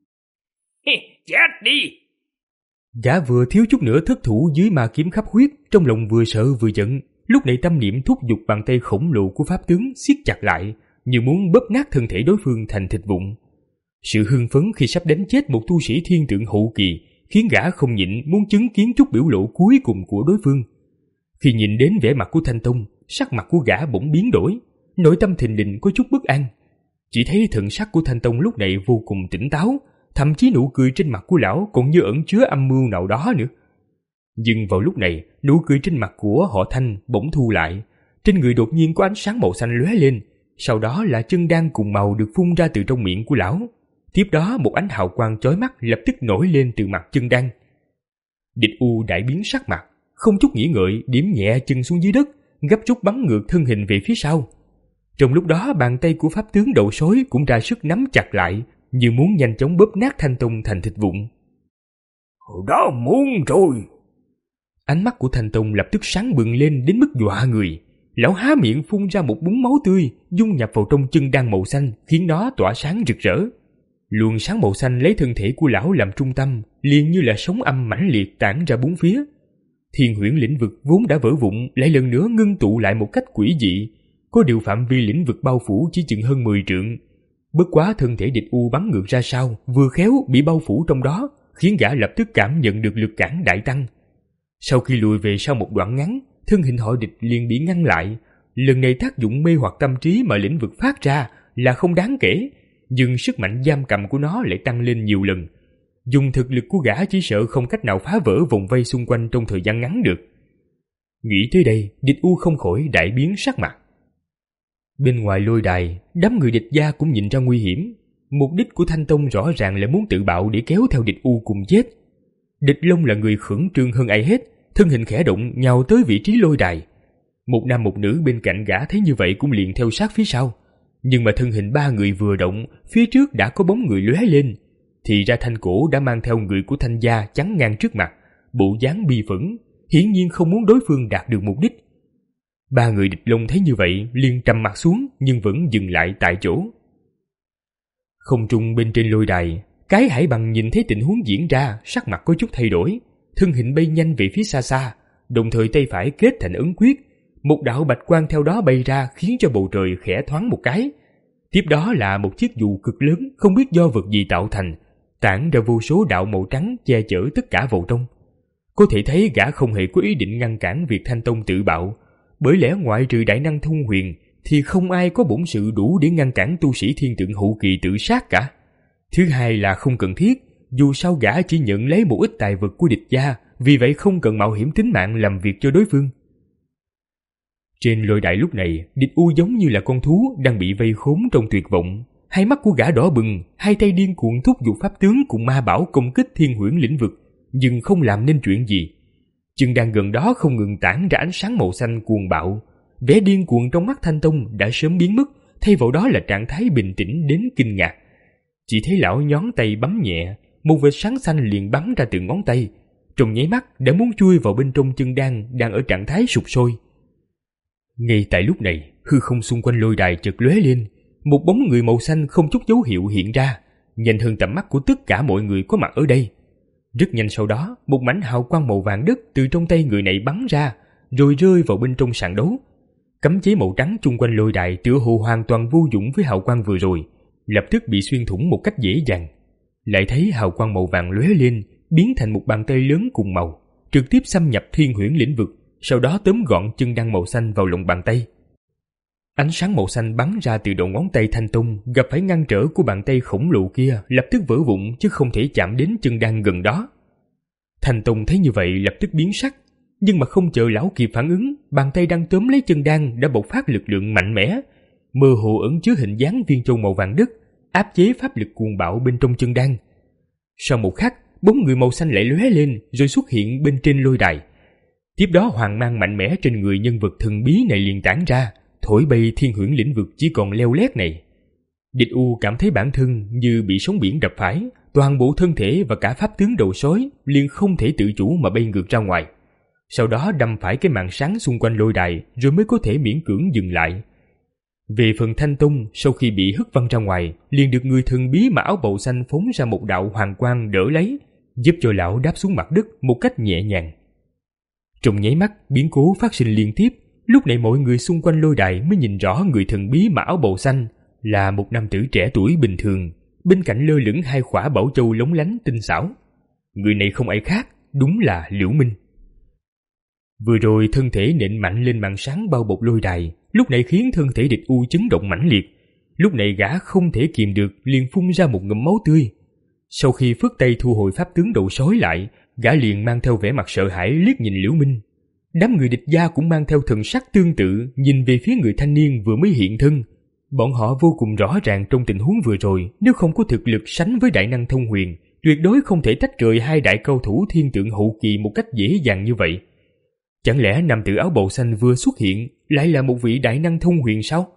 Chết đi! Gã vừa thiếu chút nữa thất thủ dưới ma kiếm khắp huyết, trong lòng vừa sợ vừa giận. Lúc này tâm niệm thúc giục bàn tay khổng lồ của pháp tướng siết chặt lại, như muốn bóp nát thân thể đối phương thành thịt vụn. Sự hưng phấn khi sắp đánh chết một tu sĩ thiên tượng hậu kỳ khiến gã không nhịn muốn chứng kiến chút biểu lộ cuối cùng của đối phương. Khi nhìn đến vẻ mặt của Thanh Tông, sắc mặt của gã bỗng biến đổi, nội tâm thình lình có chút bất an. Chỉ thấy thần sắc của Thanh Tông lúc này vô cùng tỉnh táo, thậm chí nụ cười trên mặt của lão còn như ẩn chứa âm mưu nào đó nữa. Nhưng vào lúc này, nụ cười trên mặt của họ Thanh bỗng thu lại, trên người đột nhiên có ánh sáng màu xanh lóe lên, sau đó là chân đan cùng màu được phun ra từ trong miệng của lão. Tiếp đó một ánh hào quang chói mắt lập tức nổi lên từ mặt chân đan. Địch U đại biến sắc mặt, không chút nghĩ ngợi điểm nhẹ chân xuống dưới đất, gấp rút bắn ngược thân hình về phía sau. Trong lúc đó bàn tay của pháp tướng đầu sói cũng ra sức nắm chặt lại, như muốn nhanh chóng bóp nát Thanh Tông thành thịt vụn. Đó muốn rồi! Ánh mắt của Thanh Tông lập tức sáng bừng lên đến mức dọa người. Lão há miệng phun ra một búng máu tươi, dung nhập vào trong chân đan màu xanh, khiến nó tỏa sáng rực rỡ. Luồng sáng màu xanh lấy thân thể của lão làm trung tâm, liền như là sóng âm mãnh liệt tản ra bốn phía. Thiên huyễn lĩnh vực vốn đã vỡ vụn lại lần nữa ngưng tụ lại một cách quỷ dị, có điều phạm vi lĩnh vực bao phủ chỉ chừng hơn mười trượng. Bất quá thân thể địch U bắn ngược ra sau, vừa khéo bị bao phủ trong đó, khiến gã lập tức cảm nhận được lực cản đại tăng. Sau khi lùi về sau một đoạn ngắn, thân hình họ địch liền bị ngăn lại. Lần này tác dụng mê hoặc tâm trí mà lĩnh vực phát ra là không đáng kể, nhưng sức mạnh giam cầm của nó lại tăng lên nhiều lần. Dùng thực lực của gã chỉ sợ không cách nào phá vỡ vòng vây xung quanh trong thời gian ngắn được. Nghĩ tới đây, địch U không khỏi đại biến sắc mặt. Bên ngoài lôi đài, đám người địch gia cũng nhìn ra nguy hiểm. Mục đích của Thanh Tông rõ ràng là muốn tự bạo để kéo theo địch U cùng chết. Địch Long là người khẩn trương hơn ai hết, thân hình khẽ động nhào tới vị trí lôi đài. Một nam một nữ bên cạnh gã thấy như vậy cũng liền theo sát phía sau. Nhưng mà thân hình ba người vừa động, phía trước đã có bóng người lóe lên. Thì ra Thanh Cổ đã mang theo người của Thanh gia chắn ngang trước mặt, bộ dáng bi phẫn, hiển nhiên không muốn đối phương đạt được mục đích. Ba người địch Long thấy như vậy liền trầm mặt xuống nhưng vẫn dừng lại tại chỗ. Không trung bên trên lôi đài, Cái Hải Bằng nhìn thấy tình huống diễn ra, sắc mặt có chút thay đổi, thân hình bay nhanh về phía xa xa, đồng thời tay phải kết thành ấn quyết, một đạo bạch quang theo đó bay ra khiến cho bầu trời khẽ thoáng một cái. Tiếp đó là một chiếc dù cực lớn không biết do vật gì tạo thành, tản ra vô số đạo màu trắng che chở tất cả vào trong. Có thể thấy gã không hề có ý định ngăn cản việc Thanh Tông tự bạo, bởi lẽ ngoại trừ đại năng Thông Huyền thì không ai có bổn sự đủ để ngăn cản tu sĩ thiên tượng hậu kỳ tự sát cả. Thứ hai là không cần thiết, dù sao gã chỉ nhận lấy một ít tài vật của địch gia, vì vậy không cần mạo hiểm tính mạng làm việc cho đối phương. Trên lôi đài lúc này, Địch U giống như là con thú đang bị vây khốn trong tuyệt vọng. Hai mắt của gã đỏ bừng, hai tay điên cuồng thúc giục pháp tướng cùng ma bảo công kích thiên huyễn lĩnh vực, nhưng không làm nên chuyện gì. Chân đan gần đó không ngừng tản ra ánh sáng màu xanh cuồng bạo. Vẻ điên cuồng trong mắt Thanh Tông đã sớm biến mất, thay vào đó là trạng thái bình tĩnh đến kinh ngạc. Chỉ thấy lão nhón tay bấm nhẹ, một vệt sáng xanh liền bắn ra từ ngón tay, trong nháy mắt đã muốn chui vào bên trong chân đan đang ở trạng thái sụp sôi. Ngay tại lúc này, hư không xung quanh lôi đài chợt lóe lên, một bóng người màu xanh không chút dấu hiệu hiện ra, nhanh hơn tầm mắt của tất cả mọi người có mặt ở đây. Rất nhanh sau đó, một mảnh hào quang màu vàng đất từ trong tay người này bắn ra, rồi rơi vào bên trong sàn đấu. Cấm chế màu trắng chung quanh lôi đài tựa hồ hoàn toàn vô dụng với hào quang vừa rồi, lập tức bị xuyên thủng một cách dễ dàng. Lại thấy hào quang màu vàng lóe lên, biến thành một bàn tay lớn cùng màu, trực tiếp xâm nhập thiên huyễn lĩnh vực, sau đó tóm gọn chân đan màu xanh vào lòng bàn tay. Ánh sáng màu xanh bắn ra từ đầu ngón tay Thanh Tông, gặp phải ngăn trở của bàn tay khổng lồ kia, lập tức vỡ vụn chứ không thể chạm đến chân đan gần đó. Thanh Tông thấy như vậy lập tức biến sắc, nhưng mà không chờ lão kịp phản ứng, bàn tay đang tóm lấy chân đan đã bộc phát lực lượng mạnh mẽ, mơ hồ ẩn chứa hình dáng viên châu màu vàng đất, áp chế pháp lực cuồng bạo bên trong chân đan. Sau một khắc, bóng người màu xanh lại lóe lên rồi xuất hiện bên trên lôi đài. Tiếp đó hoàng mang mạnh mẽ trên người nhân vật thần bí này liền tản ra, thổi bay thiên huyễn lĩnh vực chỉ còn leo lét này. Địch U cảm thấy bản thân như bị sóng biển đập phải, toàn bộ thân thể và cả pháp tướng đầu sói liền không thể tự chủ mà bay ngược ra ngoài. Sau đó đâm phải cái màn sáng xung quanh lôi đài rồi mới có thể miễn cưỡng dừng lại. Về phần Thanh Tông, sau khi bị hất văng ra ngoài, liền được người thần bí mà áo bào xanh phóng ra một đạo hoàng quang đỡ lấy, giúp cho lão đáp xuống mặt đất một cách nhẹ nhàng. Trong nháy mắt, biến cố phát sinh liên tiếp. Lúc này mọi người xung quanh lôi đài mới nhìn rõ người thần bí mà áo bào xanh là một nam tử trẻ tuổi bình thường, bên cạnh lơ lửng hai khỏa bảo châu lóng lánh tinh xảo. Người này không ai khác, đúng là Liễu Minh. Vừa rồi thân thể nện mạnh lên màn sáng bao bọc lôi đài, lúc này khiến thân thể Địch U chấn động mãnh liệt. Lúc này gã không thể kìm được liền phun ra một ngụm máu tươi. Sau khi phất tay thu hồi pháp tướng đầu sói lại, gã liền mang theo vẻ mặt sợ hãi liếc nhìn Liễu Minh. Đám người Địch gia cũng mang theo thần sắc tương tự nhìn về phía người thanh niên vừa mới hiện thân. Bọn họ vô cùng rõ ràng trong tình huống vừa rồi, nếu không có thực lực sánh với đại năng thông huyền, tuyệt đối không thể tách rời hai đại cao thủ thiên tượng hậu kỳ một cách dễ dàng như vậy. Chẳng lẽ nam tử áo bào xanh vừa xuất hiện lại là một vị đại năng thông huyền sao?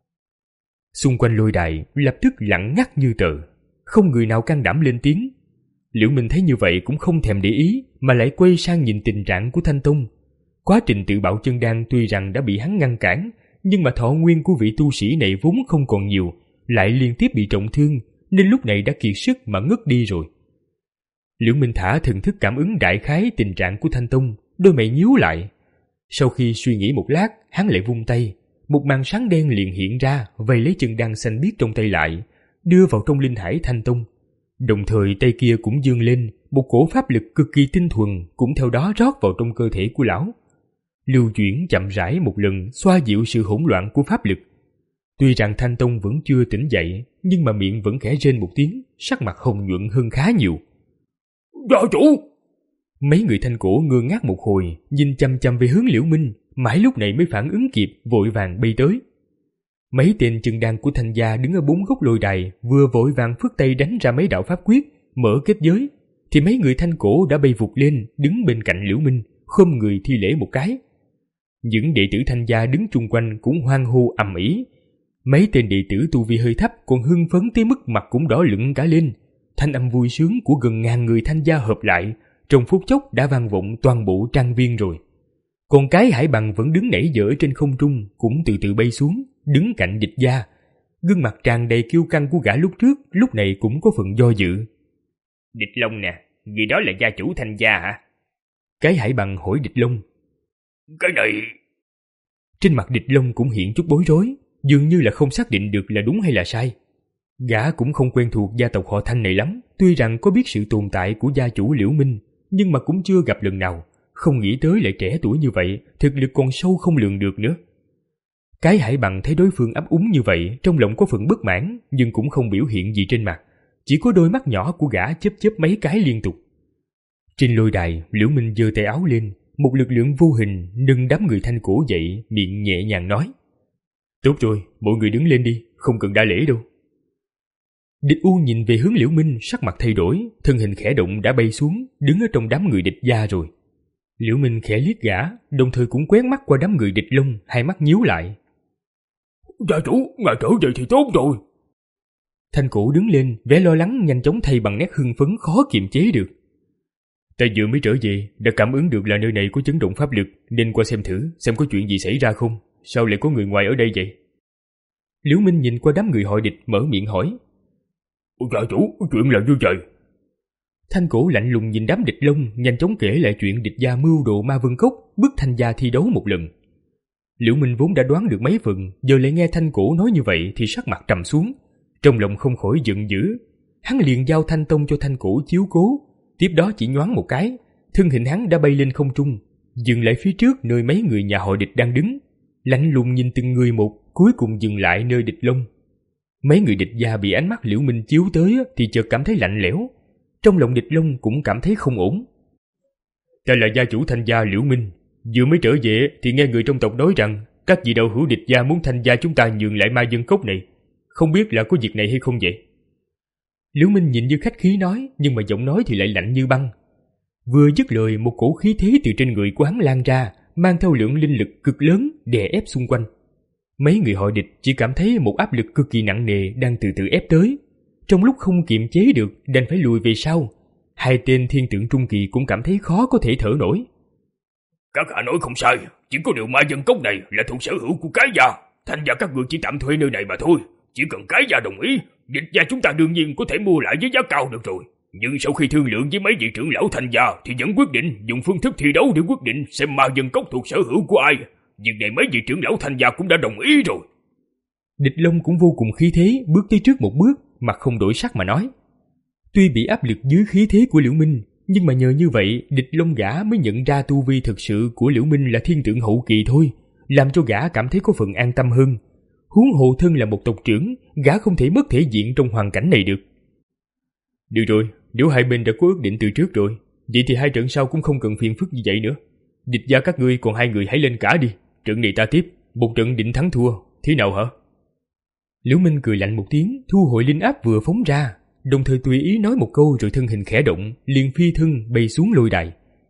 Xung quanh lôi đài lập tức lặng ngắt như tờ, không người nào can đảm lên tiếng. Liễu Minh thấy như vậy cũng không thèm để ý, mà lại quay sang nhìn tình trạng của Thanh Tông. Quá trình tự bạo chân đan tuy rằng đã bị hắn ngăn cản, nhưng mà thọ nguyên của vị tu sĩ này vốn không còn nhiều, lại liên tiếp bị trọng thương, nên lúc này đã kiệt sức mà ngất đi rồi. Liễu Minh thả thần thức cảm ứng đại khái tình trạng của Thanh Tông, đôi mày nhíu lại. Sau khi suy nghĩ một lát, hắn lại vung tay, một màn sáng đen liền hiện ra, vây lấy chân đan xanh biếc trong tay lại, đưa vào trong linh hải Thanh Tông. Đồng thời tay kia cũng dương lên, một cổ pháp lực cực kỳ tinh thuần cũng theo đó rót vào trong cơ thể của lão. Lưu chuyển chậm rãi một lần, xoa dịu sự hỗn loạn của pháp lực. Tuy rằng Thanh Tông vẫn chưa tỉnh dậy, nhưng mà miệng vẫn khẽ rên một tiếng, sắc mặt hồng nhuận hơn khá nhiều. Gia chủ! Mấy người Thanh Cổ ngơ ngác một hồi, nhìn chăm chăm về hướng Liễu Minh, mãi lúc này mới phản ứng kịp, vội vàng bay tới. Mấy tên chân đan của Thanh gia đứng ở bốn góc lôi đài, vừa vội vàng phất tay đánh ra mấy đạo pháp quyết, mở kết giới, thì mấy người Thanh Cổ đã bay vụt lên, đứng bên cạnh Liễu Minh, khom người thi lễ một cái. Những đệ tử Thanh gia đứng chung quanh cũng hoan hô ầm ĩ. Mấy tên đệ tử tu vi hơi thấp còn hưng phấn tới mức mặt cũng đỏ lửng cả lên. Thanh âm vui sướng của gần ngàn người Thanh gia hợp lại, trong phút chốc đã vang vọng toàn bộ trang viên rồi. Còn cái Hải Bằng vẫn đứng nãy giờ trên không trung cũng từ từ bay xuống, đứng cạnh Địch gia. Gương mặt tràn đầy kiêu căng của gã lúc trước, lúc này cũng có phần do dự. Địch Long nè, người đó là gia chủ Thanh gia hả? Cái Hải Bằng hỏi Địch Long. Cái này... Trên mặt Địch Long cũng hiện chút bối rối, dường như là không xác định được là đúng hay là sai. Gã cũng không quen thuộc gia tộc họ Thanh này lắm, tuy rằng có biết sự tồn tại của gia chủ Liễu Minh, nhưng mà cũng chưa gặp lần nào, không nghĩ tới lại trẻ tuổi như vậy, thực lực còn sâu không lường được nữa. Cái Hải Bằng thấy đối phương ấp úng như vậy, trong lòng có phần bất mãn, nhưng cũng không biểu hiện gì trên mặt, chỉ có đôi mắt nhỏ của gã chớp chớp mấy cái liên tục. Trên lôi đài, Liễu Minh giơ tay áo lên, một lực lượng vô hình nâng đám người Thanh Cổ dậy, miệng nhẹ nhàng nói: Tốt rồi, mọi người đứng lên đi, không cần đa lễ đâu. Địch U nhìn về hướng Liễu Minh, sắc mặt thay đổi, thân hình khẽ động đã bay xuống, đứng ở trong đám người Địch gia rồi. Liễu Minh khẽ liếc gã, đồng thời cũng quét mắt qua đám người Địch Long, hai mắt nhíu lại. Gia chủ, ngài trở về thì tốt rồi. Thanh Cổ đứng lên, vẻ lo lắng nhanh chóng thay bằng nét hưng phấn khó kiềm chế được. Ta vừa mới trở về, đã cảm ứng được là nơi này có chấn động pháp lực, nên qua xem thử, xem có chuyện gì xảy ra không. Sao lại có người ngoài ở đây vậy? Liễu Minh nhìn qua đám người họ Địch, mở miệng hỏi. Gia chủ, chuyện là như vậy. Thanh Cổ lạnh lùng nhìn đám Địch Long, nhanh chóng kể lại chuyện Địch gia mưu đồ Ma Vân Cốc, bức Thanh gia thi đấu một lần. Liễu Minh vốn đã đoán được mấy phần, giờ lại nghe Thanh Cổ nói như vậy thì sắc mặt trầm xuống, trong lòng không khỏi giận dữ. Hắn liền giao Thanh Tông cho Thanh Cổ chiếu cố, tiếp đó chỉ nhoáng một cái, thân hình hắn đã bay lên không trung, dừng lại phía trước nơi mấy người nhà họ Địch đang đứng, lạnh lùng nhìn từng người một, cuối cùng dừng lại nơi Địch Long. Mấy người Địch gia bị ánh mắt Liễu Minh chiếu tới thì chợt cảm thấy lạnh lẽo, trong lòng Địch Long cũng cảm thấy không ổn. Ta là gia chủ Thanh gia Liễu Minh, vừa mới trở về thì nghe người trong tộc nói rằng các vị đạo hữu Địch gia muốn Thanh gia chúng ta nhường lại Ma Vân Cốc này, không biết là có việc này hay không vậy? Liễu Minh nhìn như khách khí nói, nhưng mà giọng nói thì lại lạnh như băng. Vừa dứt lời, một cổ khí thế từ trên người của hắn lan ra, mang theo lượng linh lực cực lớn đè ép xung quanh. Mấy người họ Địch chỉ cảm thấy một áp lực cực kỳ nặng nề đang từ từ ép tới, trong lúc không kiềm chế được đành phải lùi về sau. Hai tên thiên tượng trung kỳ cũng cảm thấy khó có thể thở nổi. Các hạ nói không sai, chỉ có điều Ma Vân Cốc này là thuộc sở hữu của cái gia, Thanh gia các ngươi chỉ tạm thuê nơi này mà thôi. Chỉ cần cái gia đồng ý, Địch gia chúng ta đương nhiên có thể mua lại với giá cao được rồi. Nhưng sau khi thương lượng với mấy vị trưởng lão Thanh gia thì vẫn quyết định dùng phương thức thi đấu để quyết định xem Ma Vân Cốc thuộc sở hữu của ai. Việc này mấy vị trưởng lão Thanh gia cũng đã đồng ý rồi. Địch Long cũng vô cùng khí thế, bước tới trước một bước, mặt không đổi sắc mà nói. Tuy bị áp lực dưới khí thế của Liễu Minh, nhưng mà nhờ như vậy Địch Long gã mới nhận ra tu vi thực sự của Liễu Minh là thiên tượng hậu kỳ thôi, làm cho gã cảm thấy có phần an tâm hơn. Huống hồ thân là một tộc trưởng, gã không thể mất thể diện trong hoàn cảnh này được. Được rồi, nếu hai bên đã có ước định từ trước rồi, vậy thì hai trận sau cũng không cần phiền phức như vậy nữa. Địch gia các ngươi còn hai người hãy lên cả đi, trận này ta tiếp, một trận định thắng thua, thế nào hả? Liễu Minh cười lạnh một tiếng, thu hồi linh áp vừa phóng ra, đồng thời tùy ý nói một câu rồi thân hình khẽ động, liền phi thân bay xuống lôi đài.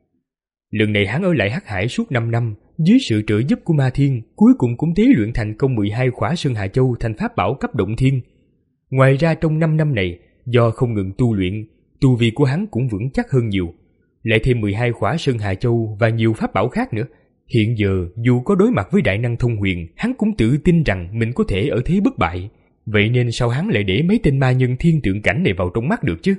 Lần này hắn ở lại Hắc Hải suốt năm năm, dưới sự trợ giúp của Ma Thiên, cuối cùng cũng tế luyện thành công mười hai khỏa Sơn Hà Châu thành pháp bảo cấp động thiên. Ngoài ra trong năm năm này, do không ngừng tu luyện, tu vi của hắn cũng vững chắc hơn nhiều, lại thêm mười hai khỏa Sơn Hà Châu và nhiều pháp bảo khác nữa. Hiện giờ dù có đối mặt với đại năng thông huyền, hắn cũng tự tin rằng mình có thể ở thế bất bại. Vậy nên sao hắn lại để mấy tên ma nhân thiên tượng cảnh này vào trong mắt được chứ?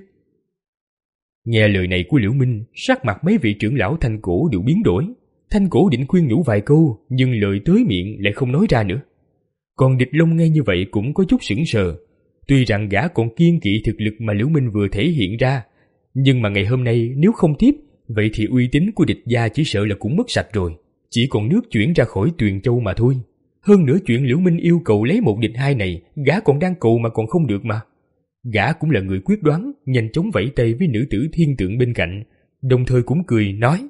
Nghe lời này của Liễu Minh, sắc mặt mấy vị trưởng lão Thanh Cổ đều biến đổi. Thanh Cổ định khuyên nhủ vài câu, nhưng lời tới miệng lại không nói ra nữa. Còn Địch Long nghe như vậy cũng có chút sững sờ. Tuy rằng gã còn kiên kỵ thực lực mà Liễu Minh vừa thể hiện ra, nhưng mà ngày hôm nay nếu không tiếp, vậy thì uy tín của Địch gia chỉ sợ là cũng mất sạch rồi. Chỉ còn nước chuyển ra khỏi Tuyền Châu mà thôi. Hơn nữa chuyện Liễu Minh yêu cầu lấy một địch hai này, gã còn đang cầu mà còn không được mà. Gã cũng là người quyết đoán, nhanh chóng vẫy tay với nữ tử thiên tượng bên cạnh, đồng thời cũng cười nói: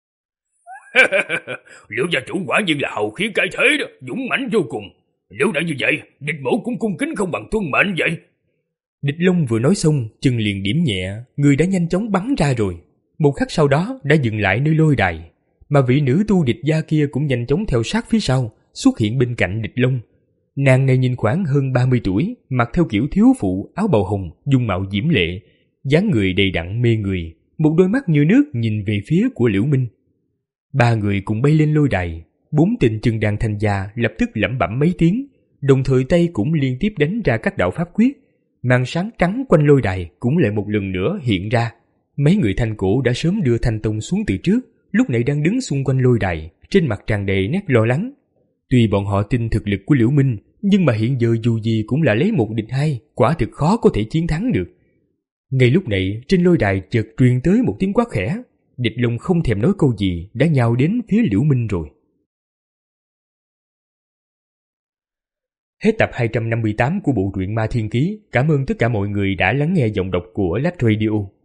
Liễu gia chủ quả nhiên là hào khí cái thế đó, dũng mãnh vô cùng. Nếu đã như vậy, địch mẫu cũng cung kính không bằng tuân mệnh vậy. Địch Long vừa nói xong, chân liền điểm nhẹ, người đã nhanh chóng bắn ra rồi. Một khắc sau đó đã dừng lại nơi lôi đài, mà vị nữ tu Địch gia kia cũng nhanh chóng theo sát phía sau, xuất hiện bên cạnh Địch Long. Nàng này nhìn khoảng hơn ba mươi tuổi, mặc theo kiểu thiếu phụ, áo bào hồng, dung mạo diễm lệ, dáng người đầy đặn mê người, một đôi mắt như nước nhìn về phía của Liễu Minh. Ba người cùng bay lên lôi đài, bốn tên chân đan Thanh gia lập tức lẩm bẩm mấy tiếng, đồng thời tay cũng liên tiếp đánh ra các đạo pháp quyết. Màn sáng trắng quanh lôi đài cũng lại một lần nữa hiện ra. Mấy người Thanh Cổ đã sớm đưa Thanh Tông xuống từ trước, lúc này đang đứng xung quanh lôi đài, trên mặt tràn đầy nét lo lắng. Tuy bọn họ tin thực lực của Liễu Minh, nhưng mà hiện giờ dù gì cũng là lấy một địch hai, quả thực khó có thể chiến thắng được. Ngay lúc này, trên lôi đài chợt truyền tới một tiếng quát khẽ. Địch Long không thèm nói câu gì, đã nhào đến phía Liễu Minh rồi. Hết tập hai trăm năm mươi tám của bộ truyện Ma Thiên Ký. Cảm ơn tất cả mọi người đã lắng nghe giọng đọc của Lách Radio.